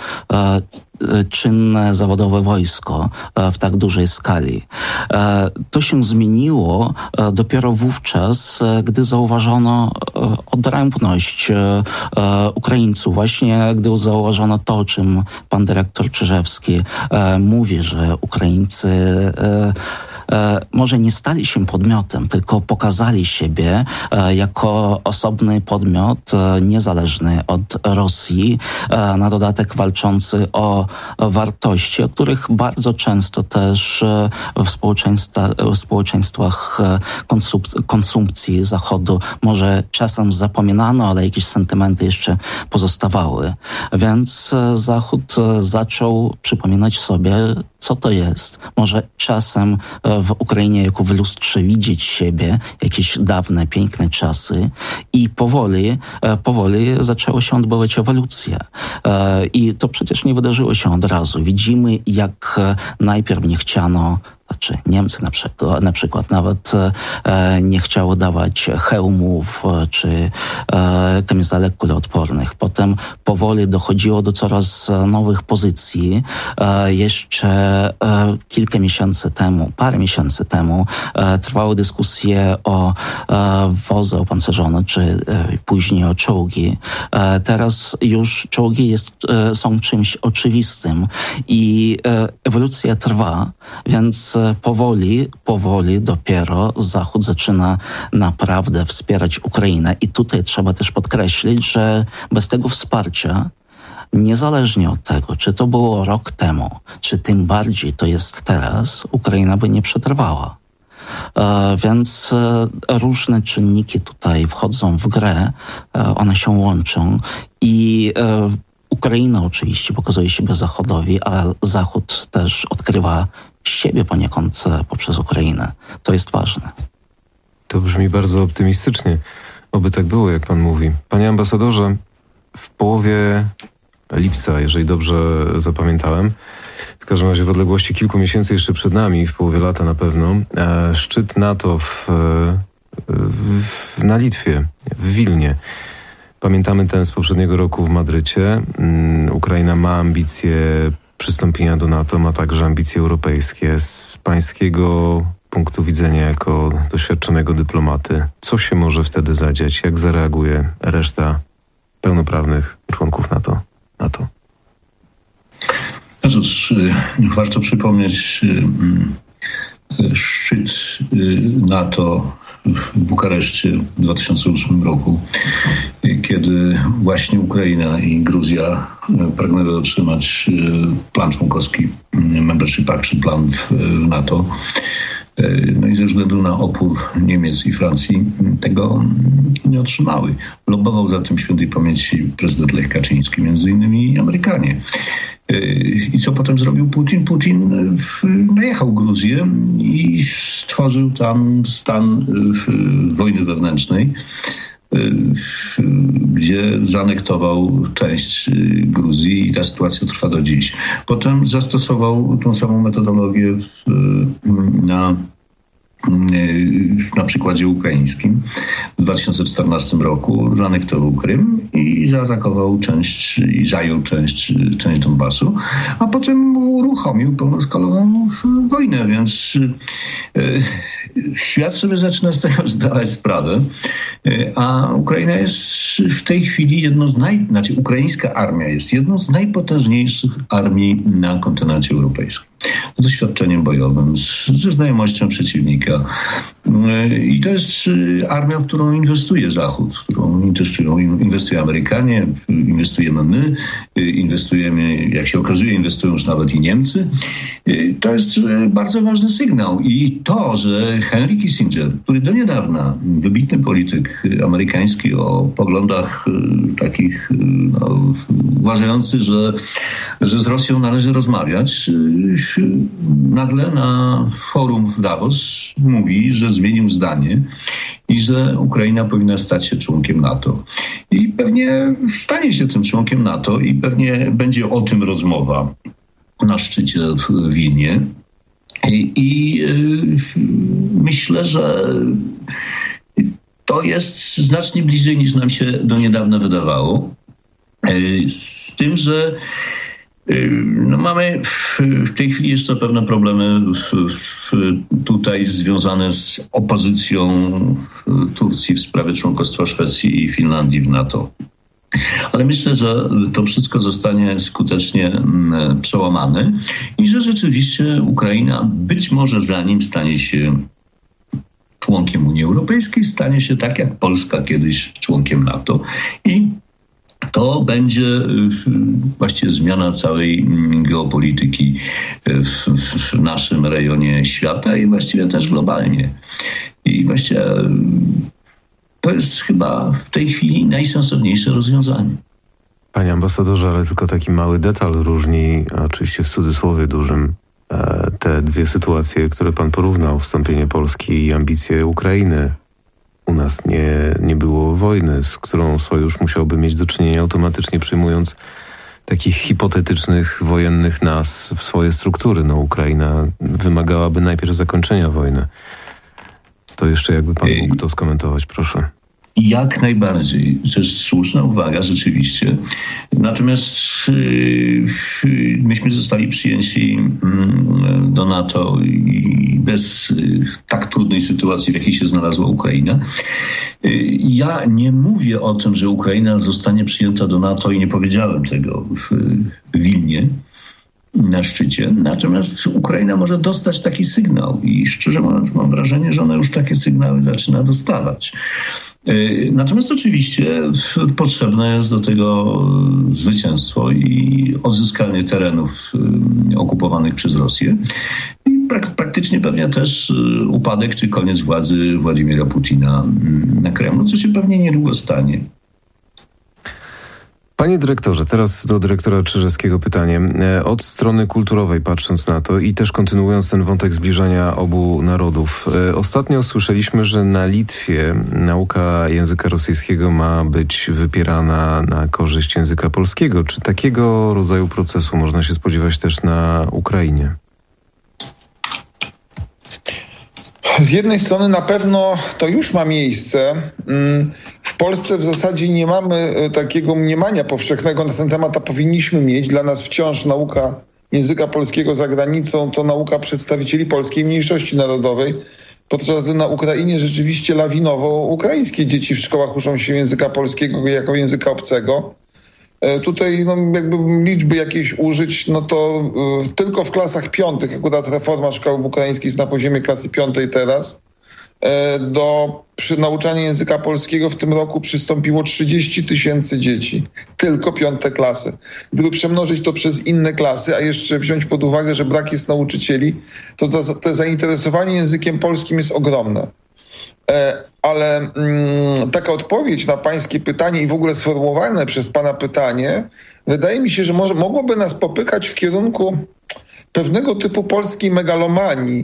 czynne zawodowe wojsko w tak dużej skali. To się zmieniło dopiero wówczas, gdy zauważono odrębność Ukraińców. Właśnie gdy zauważono to, o czym pan dyrektor Czyżewski mówi, że Ukraińcy może nie stali się podmiotem, tylko pokazali siebie jako osobny podmiot, niezależny od Rosji, na dodatek walczący o wartości, o których bardzo często też w społeczeństwach konsumpcji Zachodu może czasem zapominano, ale jakieś sentymenty jeszcze pozostawały. Więc Zachód zaczął przypominać sobie, co to jest. Może czasem w Ukrainie jako w lustrze widzieć siebie, jakieś dawne, piękne czasy i powoli zaczęła się odbywać ewolucja. I to przecież nie wydarzyło się od razu. Widzimy, jak najpierw nie chciano czy Niemcy na przykład nawet nie chciały dawać hełmów czy kamizelek kuloodpornych. Potem powoli dochodziło do coraz nowych pozycji. Jeszcze parę miesięcy temu trwały dyskusje o wozy opancerzone, czy później o czołgi. Teraz już czołgi są czymś oczywistym i ewolucja trwa, więc powoli dopiero Zachód zaczyna naprawdę wspierać Ukrainę. I tutaj trzeba też podkreślić, że bez tego wsparcia, niezależnie od tego, czy to było rok temu, czy tym bardziej to jest teraz, Ukraina by nie przetrwała. Więc różne czynniki tutaj wchodzą w grę, one się łączą i Ukraina oczywiście pokazuje siebie Zachodowi, a Zachód też odkrywa siebie poniekąd poprzez Ukrainę. To jest ważne. To brzmi bardzo optymistycznie. Oby tak było, jak pan mówi. Panie ambasadorze, w połowie lipca, jeżeli dobrze zapamiętałem, w każdym razie w odległości kilku miesięcy jeszcze przed nami, w połowie lata na pewno, szczyt NATO na Litwie, w Wilnie. Pamiętamy ten z poprzedniego roku w Madrycie. Ukraina ma ambicje przystąpienia do NATO, ma także ambicje europejskie. Z pańskiego punktu widzenia jako doświadczonego dyplomaty, co się może wtedy zadziać? Jak zareaguje reszta pełnoprawnych członków NATO? Cóż, warto przypomnieć szczyt NATO w Bukareszcie w 2008 roku, kiedy właśnie Ukraina i Gruzja pragnęły otrzymać plan członkowski, membership action plan w NATO. No i ze względu na opór Niemiec i Francji tego nie otrzymały. Lobował za tym świętej pamięci prezydent Lech Kaczyński, między innymi Amerykanie. I co potem zrobił Putin? Putin najechał Gruzję i stworzył tam stan wojny wewnętrznej, gdzie zaanektował część Gruzji i ta sytuacja trwa do dziś. Potem zastosował tą samą metodologię na przykładzie ukraińskim. W 2014 roku zaanektował Krym i zaatakował i zajął część Donbasu, a potem uruchomił pełnoskalową wojnę, więc świat sobie zaczyna z tego zdawać sprawę, a Ukraina jest w tej chwili ukraińska armia jest jedną z najpotężniejszych armii na kontynencie europejskim. Z doświadczeniem bojowym, ze znajomością przeciwnika. I to jest armia, w którą inwestuje Zachód, w którą inwestują Amerykanie, inwestujemy my, jak się okazuje, inwestują już nawet i Niemcy. To jest bardzo ważny sygnał. I to, że Henry Kissinger, który do niedawna, wybitny polityk amerykański o poglądach takich uważający, że z Rosją należy rozmawiać, nagle na forum w Davos mówi, że zmienił zdanie i że Ukraina powinna stać się członkiem NATO. I pewnie stanie się tym członkiem NATO i pewnie będzie o tym rozmowa na szczycie w Wilnie. I myślę, że to jest znacznie bliżej niż nam się do niedawna wydawało. Z tym, że mamy w tej chwili jeszcze pewne problemy tutaj związane z opozycją Turcji w sprawie członkostwa Szwecji i Finlandii w NATO. Ale myślę, że to wszystko zostanie skutecznie przełamane i że rzeczywiście Ukraina być może zanim stanie się członkiem Unii Europejskiej, stanie się tak jak Polska kiedyś członkiem NATO i to będzie właściwie zmiana całej geopolityki w naszym rejonie świata i właściwie też globalnie. I właściwie to jest chyba w tej chwili najsensowniejsze rozwiązanie. Panie ambasadorze, ale tylko taki mały detal różni, oczywiście w cudzysłowie dużym, te dwie sytuacje, które pan porównał, wstąpienie Polski i ambicje Ukrainy. U nas nie było wojny, z którą sojusz musiałby mieć do czynienia automatycznie przyjmując takich hipotetycznych wojennych nas w swoje struktury. No, Ukraina wymagałaby najpierw zakończenia wojny. To jeszcze jakby pan mógł to skomentować, proszę. Jak najbardziej. To jest słuszna uwaga, rzeczywiście. Natomiast myśmy zostali przyjęci do NATO i bez tak trudnej sytuacji, w jakiej się znalazła Ukraina. Ja nie mówię o tym, że Ukraina zostanie przyjęta do NATO i nie powiedziałem tego w Wilnie na szczycie. Natomiast Ukraina może dostać taki sygnał i szczerze mówiąc mam wrażenie, że ona już takie sygnały zaczyna dostawać. Natomiast oczywiście potrzebne jest do tego zwycięstwo i odzyskanie terenów okupowanych przez Rosję i praktycznie pewnie też upadek czy koniec władzy Władimira Putina na Kremlu, co się pewnie niedługo stanie. Panie dyrektorze, teraz do dyrektora Czyżewskiego pytanie. Od strony kulturowej patrząc na to i też kontynuując ten wątek zbliżania obu narodów. Ostatnio słyszeliśmy, że na Litwie nauka języka rosyjskiego ma być wypierana na korzyść języka polskiego. Czy takiego rodzaju procesu można się spodziewać też na Ukrainie? Z jednej strony na pewno to już ma miejsce. W Polsce w zasadzie nie mamy takiego mniemania powszechnego na ten temat, a powinniśmy mieć. Dla nas wciąż nauka języka polskiego za granicą to nauka przedstawicieli polskiej mniejszości narodowej, podczas gdy na Ukrainie rzeczywiście lawinowo ukraińskie dzieci w szkołach uczą się języka polskiego jako języka obcego. Tutaj jakby liczby jakieś użyć, no to tylko w klasach piątych, akurat reforma szkoły ukraińskiej jest na poziomie klasy piątej teraz, przy nauczaniu języka polskiego w tym roku przystąpiło 30 000 dzieci. Tylko piąte klasy. Gdyby przemnożyć to przez inne klasy, a jeszcze wziąć pod uwagę, że brak jest nauczycieli, to to zainteresowanie językiem polskim jest ogromne. Ale taka odpowiedź na pańskie pytanie i w ogóle sformułowane przez pana pytanie, wydaje mi się, że mogłoby nas popykać w kierunku pewnego typu polskiej megalomanii.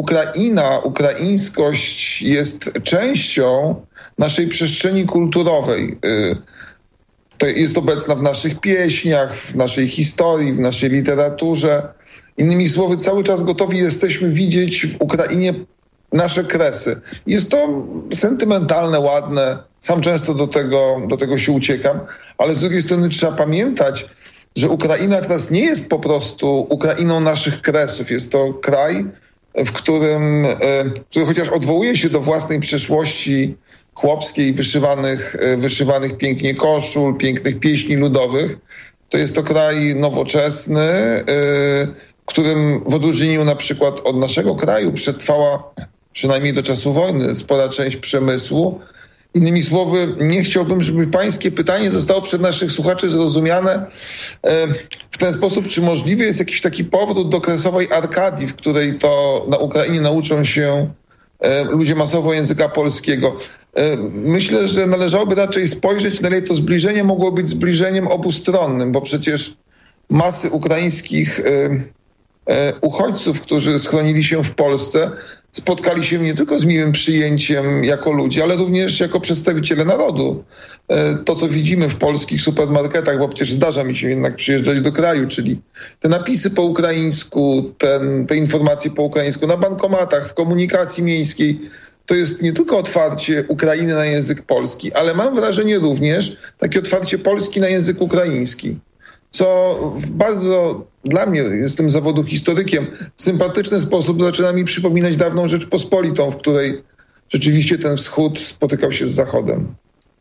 Ukraińskość jest częścią naszej przestrzeni kulturowej. To jest obecna w naszych pieśniach, w naszej historii, w naszej literaturze. Innymi słowy, cały czas gotowi jesteśmy widzieć w Ukrainie nasze kresy. Jest to sentymentalne, ładne. Sam często do tego się uciekam, ale z drugiej strony trzeba pamiętać, że Ukraina teraz nie jest po prostu Ukrainą naszych kresów. Jest to kraj, który chociaż odwołuje się do własnej przeszłości chłopskiej, wyszywanych pięknie koszul, pięknych pieśni ludowych, to jest to kraj nowoczesny, w którym w odróżnieniu na przykład od naszego kraju przetrwała przynajmniej do czasu wojny spora część przemysłu. Innymi słowy, nie chciałbym, żeby pańskie pytanie zostało przez naszych słuchaczy zrozumiane w ten sposób, czy możliwy jest jakiś taki powrót do kresowej Arkadii, w której to na Ukrainie nauczą się ludzie masowo języka polskiego. Myślę, że należałoby raczej spojrzeć, na ile to zbliżenie mogło być zbliżeniem obustronnym, bo przecież masy ukraińskich uchodźców, którzy schronili się w Polsce, spotkali się nie tylko z miłym przyjęciem jako ludzie, ale również jako przedstawiciele narodu. To, co widzimy w polskich supermarketach, bo przecież zdarza mi się jednak przyjeżdżać do kraju, czyli te napisy po ukraińsku, te informacje po ukraińsku na bankomatach, w komunikacji miejskiej, to jest nie tylko otwarcie Ukrainy na język polski, ale mam wrażenie również takie otwarcie Polski na język ukraiński. Co w bardzo, dla mnie, jestem z zawodu historykiem, w sympatyczny sposób zaczyna mi przypominać dawną Rzeczpospolitą, w której rzeczywiście ten wschód spotykał się z zachodem.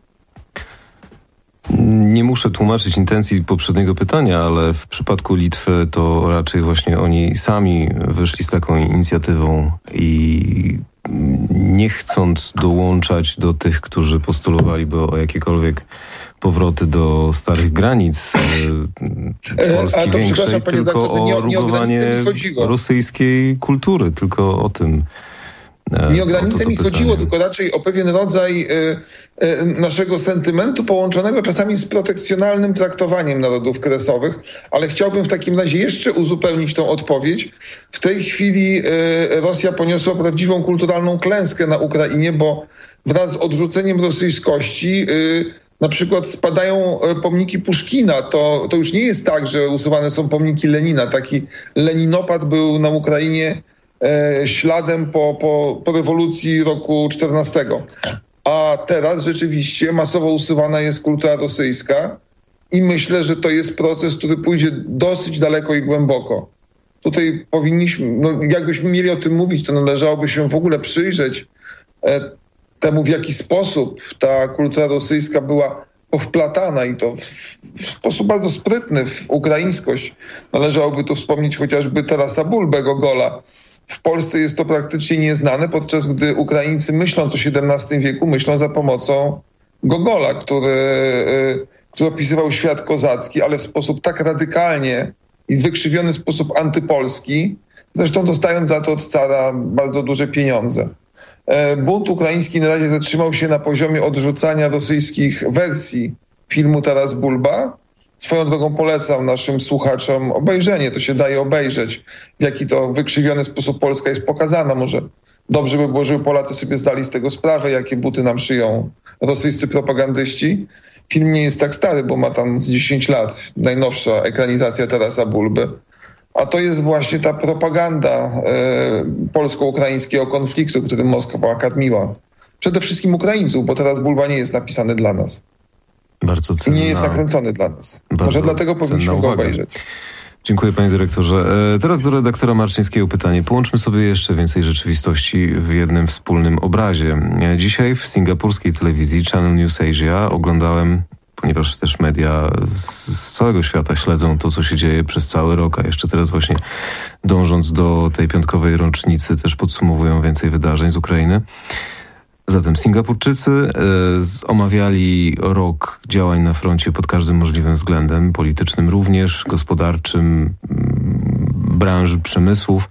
Nie muszę tłumaczyć intencji poprzedniego pytania, ale w przypadku Litwy to raczej właśnie oni sami wyszli z taką inicjatywą i nie chcąc dołączać do tych, którzy postulowaliby o jakiekolwiek powroty do starych granic Polski większej, tylko o rugowanie rosyjskiej kultury, tylko o tym. Nie o granicę mi chodziło, tylko raczej o pewien rodzaj naszego sentymentu połączonego czasami z protekcjonalnym traktowaniem narodów kresowych, ale chciałbym w takim razie jeszcze uzupełnić tą odpowiedź. W tej chwili Rosja poniosła prawdziwą kulturalną klęskę na Ukrainie, bo wraz z odrzuceniem rosyjskości na przykład spadają pomniki Puszkina. To już nie jest tak, że usuwane są pomniki Lenina. Taki leninopad był na Ukrainie śladem po rewolucji roku 14. A teraz rzeczywiście masowo usuwana jest kultura rosyjska i myślę, że to jest proces, który pójdzie dosyć daleko i głęboko. Tutaj powinniśmy, jakbyśmy mieli o tym mówić, to należałoby się w ogóle przyjrzeć temu, w jaki sposób ta kultura rosyjska była powplatana i to w sposób bardzo sprytny w ukraińskość. Należałoby tu wspomnieć chociażby Tarasa Bulbę, Gogola. W Polsce jest to praktycznie nieznane, podczas gdy Ukraińcy, myśląc o XVII wieku, myślą za pomocą Gogola, który opisywał świat kozacki, ale w sposób tak radykalnie i w wykrzywiony sposób antypolski, zresztą dostając za to od cara bardzo duże pieniądze. Bunt ukraiński na razie zatrzymał się na poziomie odrzucania rosyjskich wersji filmu Taras Bulba. Swoją drogą polecam naszym słuchaczom obejrzenie, to się daje obejrzeć, w jaki to wykrzywiony sposób Polska jest pokazana. Może dobrze by było, żeby Polacy sobie zdali z tego sprawę, jakie buty nam szyją rosyjscy propagandyści. Film nie jest tak stary, bo ma tam z 10 lat, najnowsza ekranizacja Tarasa Bulby. A to jest właśnie ta propaganda polsko-ukraińskiego konfliktu, który Moskwa karmiła. Przede wszystkim Ukraińców, bo Taras Bulba nie jest napisany dla nas. Bardzo cenna, i nie jest nakręcony dla nas. Może dlatego powinniśmy go obejrzeć. Dziękuję, panie dyrektorze. Teraz do redaktora Marczyńskiego pytanie. Połączmy sobie jeszcze więcej rzeczywistości w jednym wspólnym obrazie. Dzisiaj w singapurskiej telewizji Channel News Asia oglądałem, ponieważ też media z całego świata śledzą to, co się dzieje przez cały rok, a jeszcze teraz właśnie dążąc do tej piątkowej rocznicy też podsumowują więcej wydarzeń z Ukrainy. Zatem Singapurczycy omawiali rok działań na froncie pod każdym możliwym względem, politycznym również, gospodarczym, branży przemysłów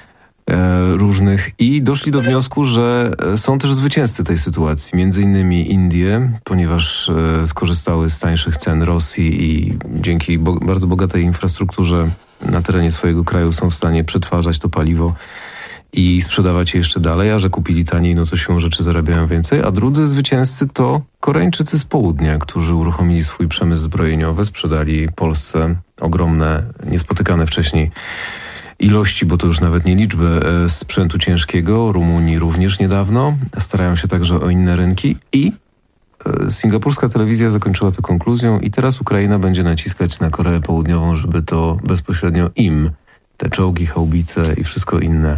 różnych i doszli do wniosku, że są też zwycięzcy tej sytuacji, między innymi Indie, ponieważ skorzystały z tańszych cen Rosji i dzięki bardzo bogatej infrastrukturze na terenie swojego kraju są w stanie przetwarzać to paliwo i sprzedawać je jeszcze dalej, a że kupili taniej, no to siłą rzeczy zarabiają więcej. A drudzy zwycięzcy to Koreańczycy z południa, którzy uruchomili swój przemysł zbrojeniowy, sprzedali Polsce ogromne, niespotykane wcześniej ilości, bo to już nawet nie liczby, sprzętu ciężkiego. Rumunii również niedawno. Starają się także o inne rynki i singapurska telewizja zakończyła to konkluzją i teraz Ukraina będzie naciskać na Koreę Południową, żeby to bezpośrednio im te czołgi, haubice i wszystko inne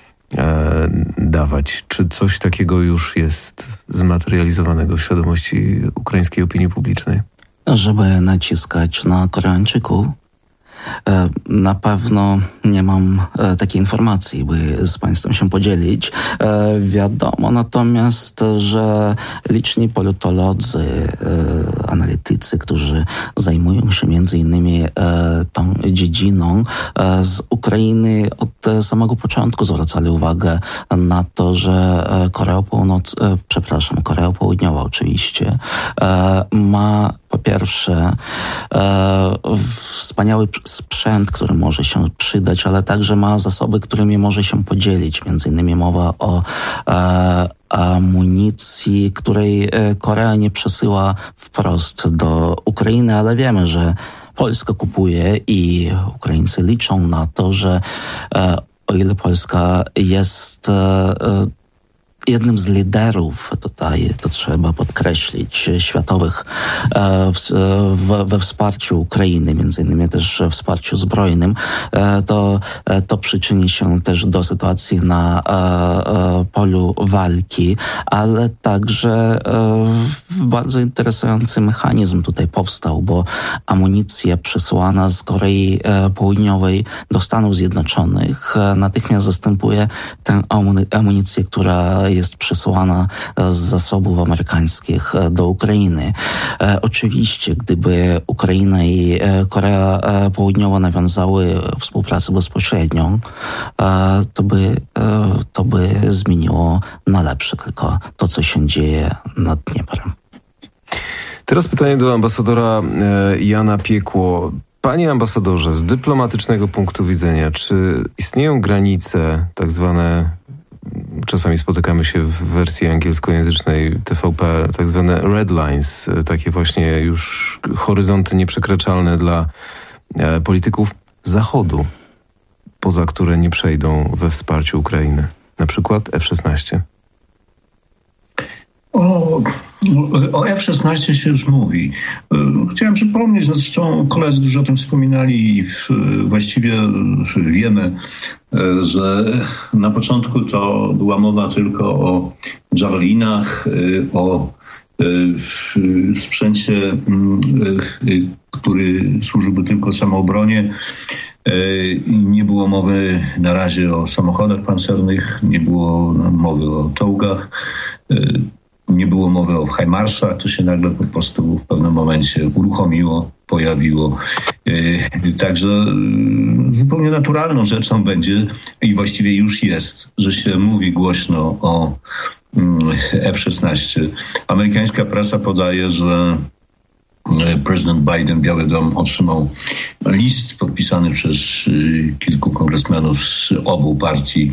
dawać. Czy coś takiego już jest zmaterializowanego w świadomości ukraińskiej opinii publicznej? Żeby naciskać na Koreańczyków, na pewno nie mam takiej informacji, by z Państwem się podzielić. Wiadomo natomiast, że liczni politolodzy, analitycy, którzy zajmują się między innymi tą dziedziną, z Ukrainy od samego początku zwracali uwagę na to, że Korea Południowa oczywiście ma po pierwsze wspaniały sprzęt, który może się przydać, ale także ma zasoby, którymi może się podzielić. Między innymi mowa o amunicji, której Korea nie przesyła wprost do Ukrainy, ale wiemy, że Polska kupuje i Ukraińcy liczą na to, że o ile Polska jest jednym z liderów, tutaj to trzeba podkreślić, światowych we wsparciu Ukrainy, między innymi też wsparciu zbrojnym, to przyczyni się też do sytuacji na polu walki, ale także bardzo interesujący mechanizm tutaj powstał, bo amunicja przesyłana z Korei Południowej do Stanów Zjednoczonych natychmiast zastępuje tę amunicję, która jest przesyłana z zasobów amerykańskich do Ukrainy. Oczywiście, gdyby Ukraina i Korea Południowa nawiązały współpracę bezpośrednią, to by zmieniło na lepsze tylko to, co się dzieje nad Dnieprem. Teraz pytanie do ambasadora Jana Piekło. Panie ambasadorze, z dyplomatycznego punktu widzenia, czy istnieją granice, tak zwane czasami spotykamy się w wersji angielskojęzycznej TVP, tak zwane red lines, takie właśnie już horyzonty nieprzekraczalne dla polityków Zachodu, poza które nie przejdą we wsparciu Ukrainy. Na przykład F-16. O F-16 się już mówi. Chciałem przypomnieć, zresztą koledzy dużo o tym wspominali i właściwie wiemy, że na początku to była mowa tylko o javelinach, o sprzęcie, który służyłby tylko samoobronie. Nie było mowy na razie o samochodach pancernych, nie było mowy o czołgach, nie było mowy o HIMARS-ach, to się nagle po prostu w pewnym momencie uruchomiło, pojawiło. Także zupełnie naturalną rzeczą będzie i właściwie już jest, że się mówi głośno o F-16. Amerykańska prasa podaje, że prezydent Biden, Biały Dom, otrzymał list podpisany przez kilku kongresmenów z obu partii,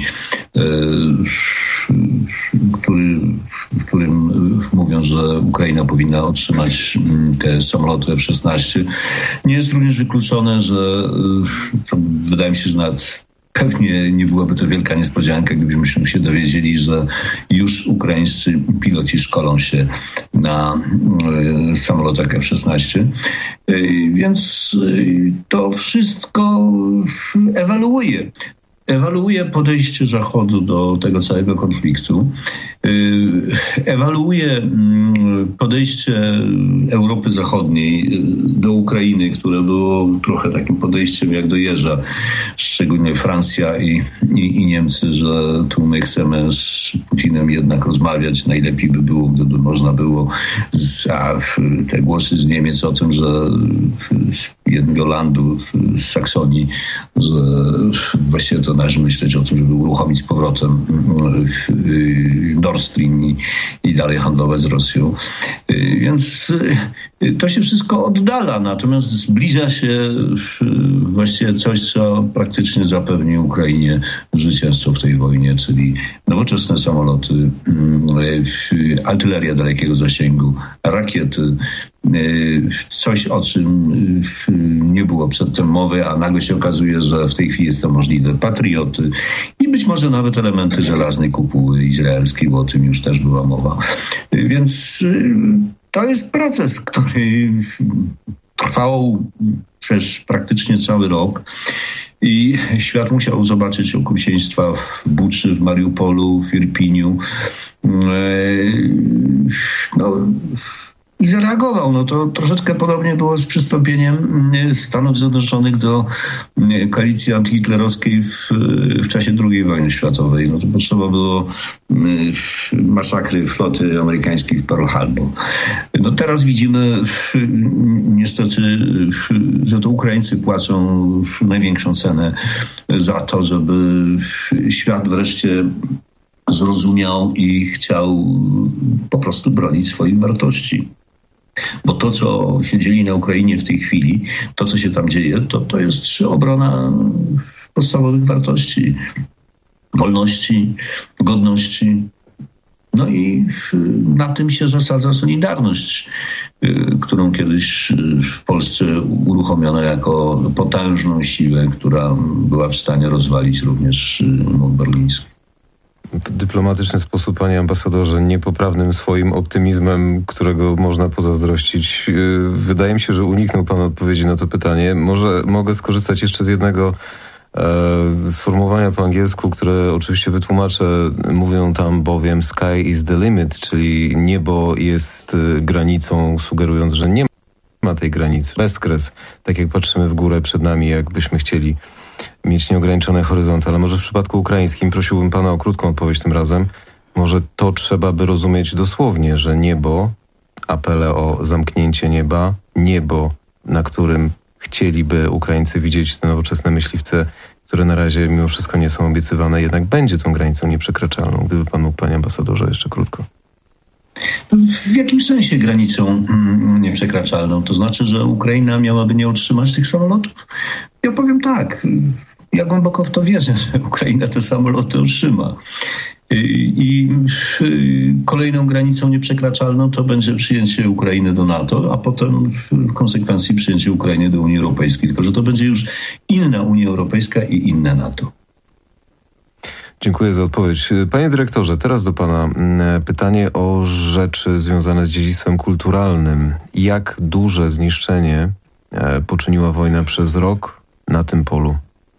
w którym mówią, że Ukraina powinna otrzymać te samoloty F-16. Nie jest również wykluczone, że wydaje mi się, że nawet pewnie nie byłaby to wielka niespodzianka, gdybyśmy się dowiedzieli, że już ukraińscy piloci szkolą się na samolotach F-16. Więc to wszystko ewaluuje podejście Zachodu do tego całego konfliktu, ewaluuje podejście Europy Zachodniej do Ukrainy, które było trochę takim podejściem jak do jeża, szczególnie Francja i Niemcy, że tu my chcemy z Putinem jednak rozmawiać. Najlepiej by było, gdyby można było, a te głosy z Niemiec o tym, że z jednego landu, z Saksonii, że właściwie to należy myśleć o tym, żeby uruchomić z powrotem Nord Stream i dalej handlować z Rosją. Więc to się wszystko oddala, natomiast zbliża się właściwie coś, co praktycznie zapewni Ukrainie zwycięstwo w tej wojnie, czyli nowoczesne samoloty, artyleria dalekiego zasięgu, rakiety, coś, o czym nie było przedtem mowy, a nagle się okazuje, że w tej chwili jest to możliwe. Patrioty i być może nawet elementy żelaznej kupuły izraelskiej, bo o tym już też była mowa. Więc to jest proces, który trwał przez praktycznie cały rok. I świat musiał zobaczyć okrucieństwa w Buczy, w Mariupolu, w Irpiniu. I zareagował. To troszeczkę podobnie było z przystąpieniem Stanów Zjednoczonych do koalicji antyhitlerowskiej w czasie II wojny światowej. To potrzeba było masakry floty amerykańskiej w Pearl Harbor. Teraz widzimy niestety, że to Ukraińcy płacą największą cenę za to, żeby świat wreszcie zrozumiał i chciał po prostu bronić swoich wartości. Bo to, co się dzieje na Ukrainie w tej chwili, to, co się tam dzieje, to jest obrona podstawowych wartości, wolności, godności. I na tym się zasadza Solidarność, którą kiedyś w Polsce uruchomiono jako potężną siłę, która była w stanie rozwalić również mur berliński. W dyplomatyczny sposób, panie ambasadorze, niepoprawnym swoim optymizmem, którego można pozazdrościć. Wydaje mi się, że uniknął pan odpowiedzi na to pytanie. Może mogę skorzystać jeszcze z jednego sformułowania po angielsku, które oczywiście wytłumaczę. Mówią tam bowiem sky is the limit, czyli niebo jest granicą, sugerując, że nie ma tej granicy. Bezkres, tak jak patrzymy w górę przed nami, jakbyśmy chcieli mieć nieograniczony horyzont, ale może w przypadku ukraińskim prosiłbym pana o krótką odpowiedź tym razem. Może to trzeba by rozumieć dosłownie, że niebo, apele o zamknięcie nieba, niebo, na którym chcieliby Ukraińcy widzieć te nowoczesne myśliwce, które na razie mimo wszystko nie są obiecywane, jednak będzie tą granicą nieprzekraczalną. Gdyby pan mógł, panie ambasadorze, jeszcze krótko. W jakimś sensie granicą nieprzekraczalną? To znaczy, że Ukraina miałaby nie otrzymać tych samolotów? Ja powiem tak, ja głęboko w to wierzę, że Ukraina te samoloty otrzyma. I kolejną granicą nieprzekraczalną to będzie przyjęcie Ukrainy do NATO, a potem w konsekwencji przyjęcie Ukrainy do Unii Europejskiej. Tylko że to będzie już inna Unia Europejska i inne NATO. Dziękuję za odpowiedź. Panie dyrektorze, teraz do pana pytanie o rzeczy związane z dziedzictwem kulturalnym. Jak duże zniszczenie poczyniła wojna przez rok na tym polu?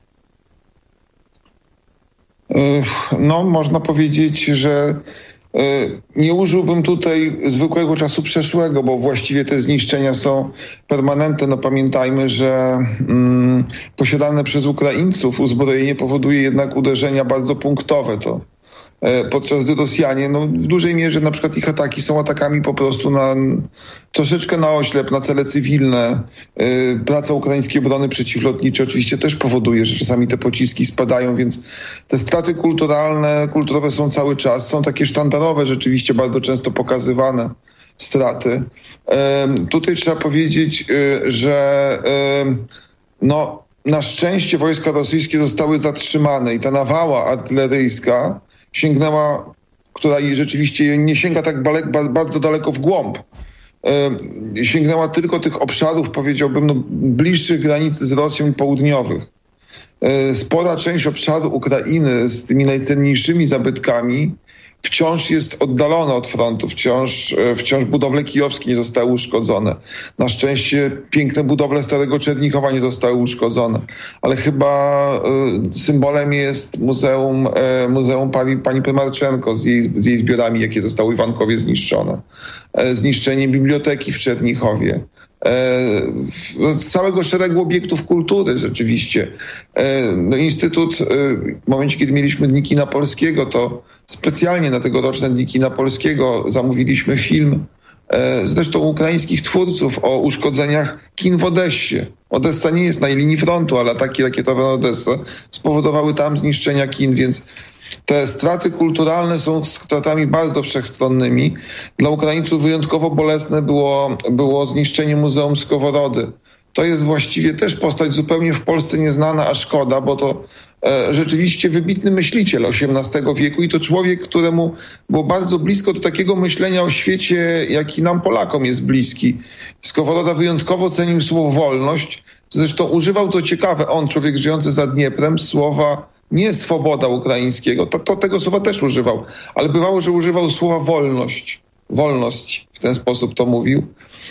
No, można powiedzieć, że nie użyłbym tutaj zwykłego czasu przeszłego, bo właściwie te zniszczenia są permanentne. No pamiętajmy, że posiadane przez Ukraińców uzbrojenie powoduje jednak uderzenia bardzo punktowe. To podczas gdy Rosjanie, no w dużej mierze na przykład ich ataki są atakami po prostu troszeczkę na oślep, na cele cywilne. Praca ukraińskiej obrony przeciwlotniczej oczywiście też powoduje, że czasami te pociski spadają, więc te straty kulturowe są cały czas. Są takie sztandarowe, rzeczywiście bardzo często pokazywane straty. Tutaj trzeba powiedzieć, że no, na szczęście wojska rosyjskie zostały zatrzymane i ta nawała artyleryjska sięgnęła, która rzeczywiście nie sięga tak bardzo daleko w głąb. Sięgnęła tylko tych obszarów, powiedziałbym, no, bliższych granicy z Rosją i południowych. Spora część obszaru Ukrainy z tymi najcenniejszymi zabytkami wciąż jest oddalona od frontu, wciąż budowle kijowskie nie zostały uszkodzone. Na szczęście piękne budowle Starego Czernichowa nie zostały uszkodzone. Ale chyba symbolem jest muzeum pani Prymarczenko z jej zbiorami, jakie zostały w Iwankowie zniszczone. Zniszczenie biblioteki w Czernichowie. Całego szeregu obiektów kultury rzeczywiście. No, Instytut, w momencie, kiedy mieliśmy Dni Kina Polskiego, to specjalnie na tegoroczne Dni Kina Polskiego zamówiliśmy film zresztą ukraińskich twórców o uszkodzeniach kin w Odessie. Odessa nie jest na linii frontu, ale ataki rakietowe na Odessę spowodowały tam zniszczenia kin, więc te straty kulturalne są stratami bardzo wszechstronnymi. Dla Ukraińców wyjątkowo bolesne było zniszczenie Muzeum Skowrody. To jest właściwie też postać zupełnie w Polsce nieznana, a szkoda, bo to rzeczywiście wybitny myśliciel XVIII wieku i to człowiek, któremu było bardzo blisko do takiego myślenia o świecie, jaki nam Polakom jest bliski. Skowroda wyjątkowo cenił słowo wolność. Zresztą używał, to ciekawe, on, człowiek żyjący za Dnieprem, słowa nie swoboda ukraińskiego, to tego słowa też używał, ale bywało, że używał słowa wolność. Wolność, w ten sposób to mówił.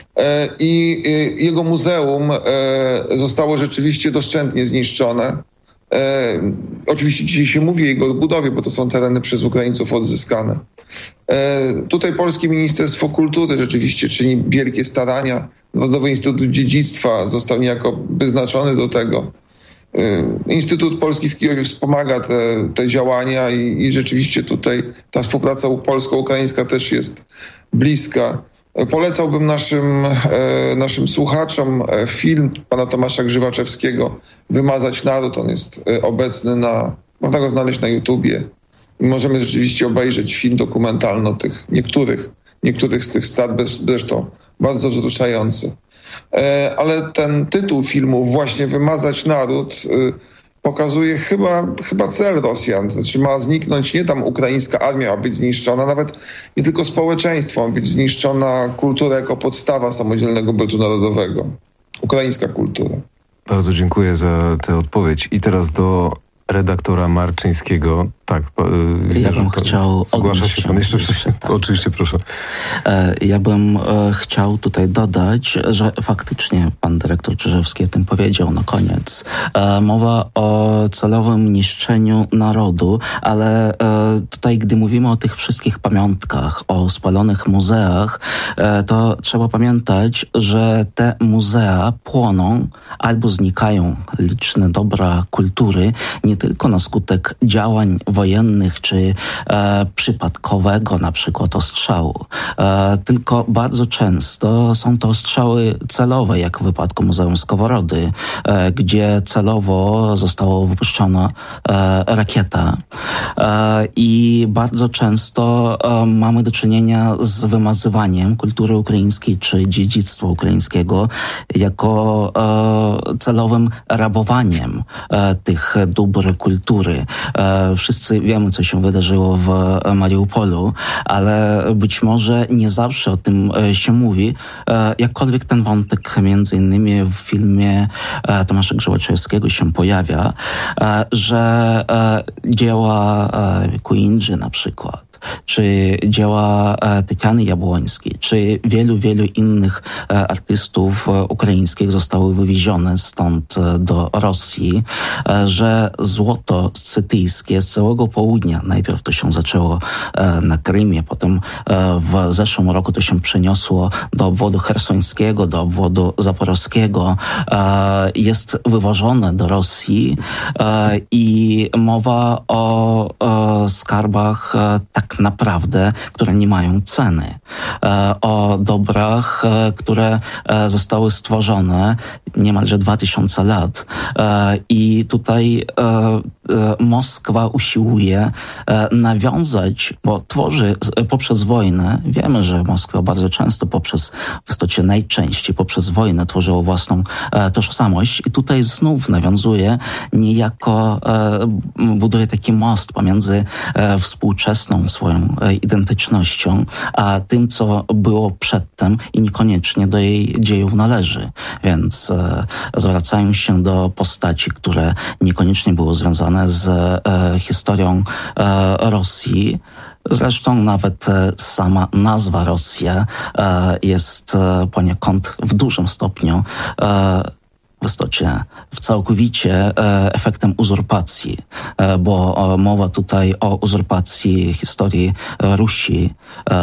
I jego muzeum zostało rzeczywiście doszczętnie zniszczone. Oczywiście dzisiaj się mówi o jego odbudowie, bo to są tereny przez Ukraińców odzyskane. Tutaj Polskie Ministerstwo Kultury rzeczywiście czyni wielkie starania. Narodowy Instytut Dziedzictwa został niejako wyznaczony do tego. Instytut Polski w Kijowie wspomaga te działania i rzeczywiście tutaj ta współpraca polsko-ukraińska też jest bliska. Polecałbym naszym słuchaczom film pana Tomasza Grzywaczewskiego "Wymazać naród". On jest obecny można go znaleźć na YouTubie. I możemy rzeczywiście obejrzeć film dokumentalny o tych niektórych z tych strat, zresztą bardzo wzruszający. Ale ten tytuł filmu, właśnie "Wymazać naród", pokazuje chyba cel Rosjan. Znaczy ma zniknąć nie tam ukraińska armia, ma być zniszczona, nawet nie tylko społeczeństwo, ma być zniszczona kultura jako podstawa samodzielnego bytu narodowego. Ukraińska kultura. Bardzo dziękuję za tę odpowiedź. I teraz do redaktora Marczyńskiego. Tak, ja bym chciał... Zgłasza się pan jeszcze wcześniej? Tak. Oczywiście, proszę. Ja bym chciał tutaj dodać, że faktycznie pan dyrektor Czyżewski o tym powiedział na koniec. Mowa o celowym niszczeniu narodu, ale tutaj, gdy mówimy o tych wszystkich pamiątkach, o spalonych muzeach, to trzeba pamiętać, że te muzea płoną albo znikają liczne dobra kultury, nie tylko na skutek działań wojennych czy przypadkowego na przykład ostrzału, tylko bardzo często są to ostrzały celowe, jak w wypadku Muzeum Skowrody, gdzie celowo została wypuszczona rakieta i bardzo często mamy do czynienia z wymazywaniem kultury ukraińskiej czy dziedzictwa ukraińskiego jako celowym rabowaniem tych dóbr natury kultury. Wszyscy wiemy, co się wydarzyło w Mariupolu, ale być może nie zawsze o tym się mówi. Jakkolwiek ten wątek między innymi w filmie Tomasza Grzebaczewskiego się pojawia, że dzieła Kuindży na przykład, czy dzieła Tatiany Jabłońskiej, czy wielu innych artystów ukraińskich zostały wywiezione stąd do Rosji, że złoto scytyjskie z całego południa, najpierw to się zaczęło na Krymie, potem w zeszłym roku to się przeniosło do obwodu chersońskiego, do obwodu zaporowskiego, jest wywożone do Rosji i mowa o skarbach tak naprawdę, które nie mają ceny, o dobrach, które zostały stworzone niemalże 2000 lat i tutaj Moskwa usiłuje nawiązać, bo tworzy poprzez wojnę, wiemy, że Moskwa bardzo często w istocie najczęściej poprzez wojnę tworzyła własną tożsamość i tutaj znów nawiązuje, niejako buduje taki most pomiędzy współczesną swoją identycznością, a tym, co było przedtem i niekoniecznie do jej dziejów należy. Więc zwracają się do postaci, które niekoniecznie były związane z historią Rosji. Zresztą nawet sama nazwa Rosja jest poniekąd w dużym stopniu w istocie całkowicie efektem uzurpacji, bo mowa tutaj o uzurpacji historii Rusi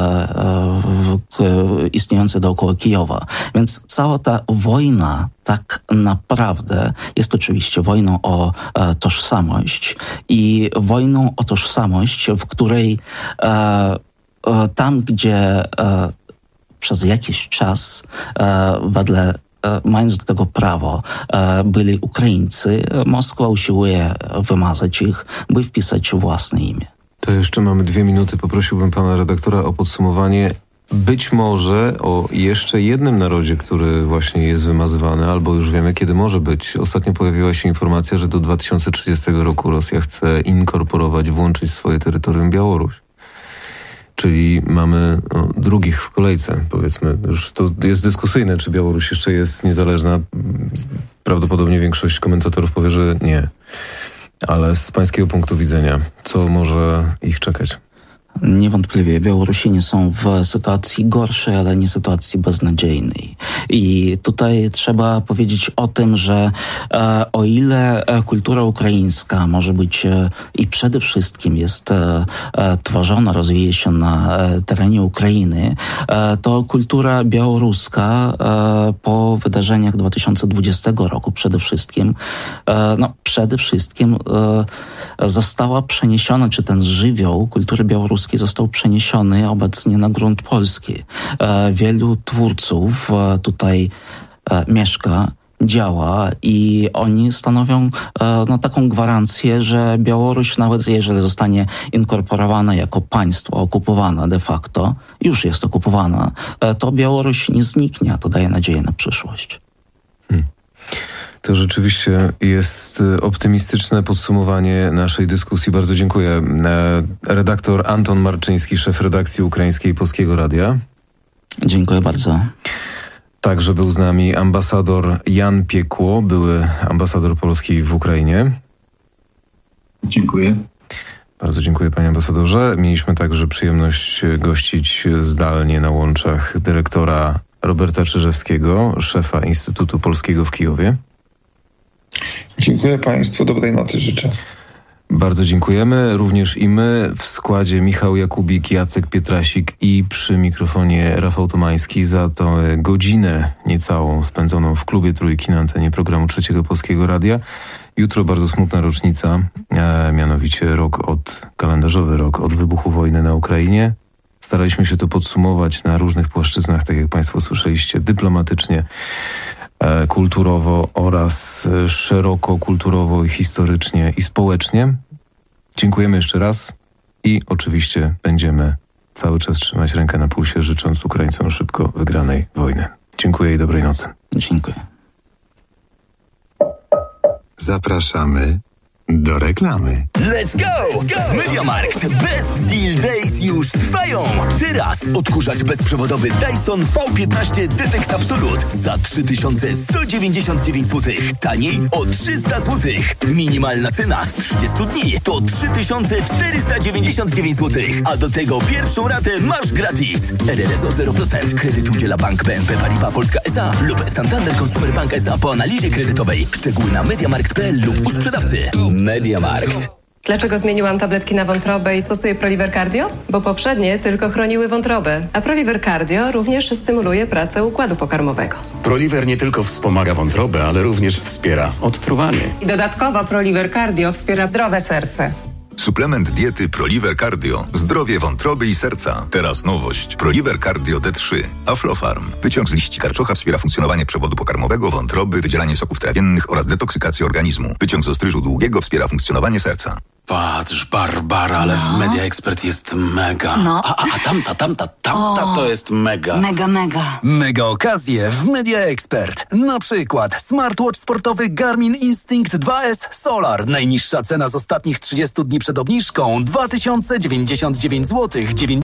istniejącej dookoła Kijowa. Więc cała ta wojna tak naprawdę jest oczywiście wojną o tożsamość i wojną o tożsamość, w której tam, gdzie przez jakiś czas wedle mając do tego prawo, byli Ukraińcy, Moskwa usiłuje wymazać ich, by wpisać własne imię. To jeszcze mamy 2 minuty. Poprosiłbym pana redaktora o podsumowanie. Być może o jeszcze jednym narodzie, który właśnie jest wymazywany, albo już wiemy, kiedy może być. Ostatnio pojawiła się informacja, że do 2030 roku Rosja chce inkorporować, włączyć w swoje terytorium Białoruś. Czyli mamy drugich w kolejce, powiedzmy. Już to jest dyskusyjne, czy Białoruś jeszcze jest niezależna. Prawdopodobnie większość komentatorów powie, że nie. Ale z pańskiego punktu widzenia, co może ich czekać? Niewątpliwie Białorusini są w sytuacji gorszej, ale nie sytuacji beznadziejnej. I tutaj trzeba powiedzieć o tym, że o ile kultura ukraińska może być i przede wszystkim jest tworzona, rozwija się na terenie Ukrainy, to kultura białoruska po wydarzeniach 2020 roku przede wszystkim została przeniesiona, czy ten żywioł kultury białoruskiej został przeniesiony obecnie na grunt polski. Wielu twórców tutaj mieszka, działa i oni stanowią taką gwarancję, że Białoruś, nawet jeżeli zostanie inkorporowana jako państwo okupowane de facto, już jest okupowana, to Białoruś nie zniknie, a to daje nadzieję na przyszłość. To rzeczywiście jest optymistyczne podsumowanie naszej dyskusji. Bardzo dziękuję. Redaktor Anton Marczyński, szef redakcji ukraińskiej Polskiego Radia. Dziękuję bardzo. Także był z nami ambasador Jan Piekło, były ambasador Polski w Ukrainie. Dziękuję. Bardzo dziękuję, panie ambasadorze. Mieliśmy także przyjemność gościć zdalnie na łączach dyrektora Roberta Czyżewskiego, szefa Instytutu Polskiego w Kijowie. Dziękuję państwu, dobrej nocy życzę. Bardzo dziękujemy, również i my w składzie Michał Jakubik, Jacek Pietrasik i przy mikrofonie Rafał Tomański za tę godzinę niecałą spędzoną w klubie Trójki na antenie programu Trzeciego Polskiego Radia. Jutro bardzo smutna rocznica, mianowicie kalendarzowy rok od wybuchu wojny na Ukrainie. Staraliśmy się to podsumować na różnych płaszczyznach, tak jak państwo słyszeliście, dyplomatycznie, kulturowo oraz szeroko kulturowo i historycznie i społecznie. Dziękujemy jeszcze raz i oczywiście będziemy cały czas trzymać rękę na pulsie, życząc Ukraińcom szybko wygranej wojny. Dziękuję i dobrej nocy. Dziękuję. Zapraszamy Do reklamy. Let's go! W MediaMarkt Best Deal Days już trwają! Teraz odkurzacz bezprzewodowy Dyson V15 Detect Absolute za 3199 zł. Taniej o 300 zł. Minimalna cena z 30 dni to 3499 zł. A do tego pierwszą ratę masz gratis. RRS o 0%. Kredyt udziela Bank BNP Paribas Polska S.A. lub Santander Consumer Bank S.A. po analizie kredytowej. Szczegóły na mediamarkt.pl lub u sprzedawcy. MediaMarkt. Dlaczego zmieniłam tabletki na wątrobę i stosuję Proliver Cardio? Bo poprzednie tylko chroniły wątrobę, a Proliver Cardio również stymuluje pracę układu pokarmowego. Proliver nie tylko wspomaga wątrobę, ale również wspiera odtruwanie. I dodatkowo Proliver Cardio wspiera zdrowe serce. Suplement diety Proliver Cardio. Zdrowie wątroby i serca. Teraz nowość. Proliver Cardio D3. Aflofarm. Wyciąg z liści karczocha wspiera funkcjonowanie przewodu pokarmowego, wątroby, wydzielanie soków trawiennych oraz detoksykację organizmu. Wyciąg z ostryżu długiego wspiera funkcjonowanie serca. Patrz, Barbara, ale w Media Expert jest mega. No. A tamta to jest mega. Mega. Mega okazje w Media Expert. Na przykład smartwatch sportowy Garmin Instinct 2S Solar. Najniższa cena z ostatnich 30 dni przed obniżką 2099 zł.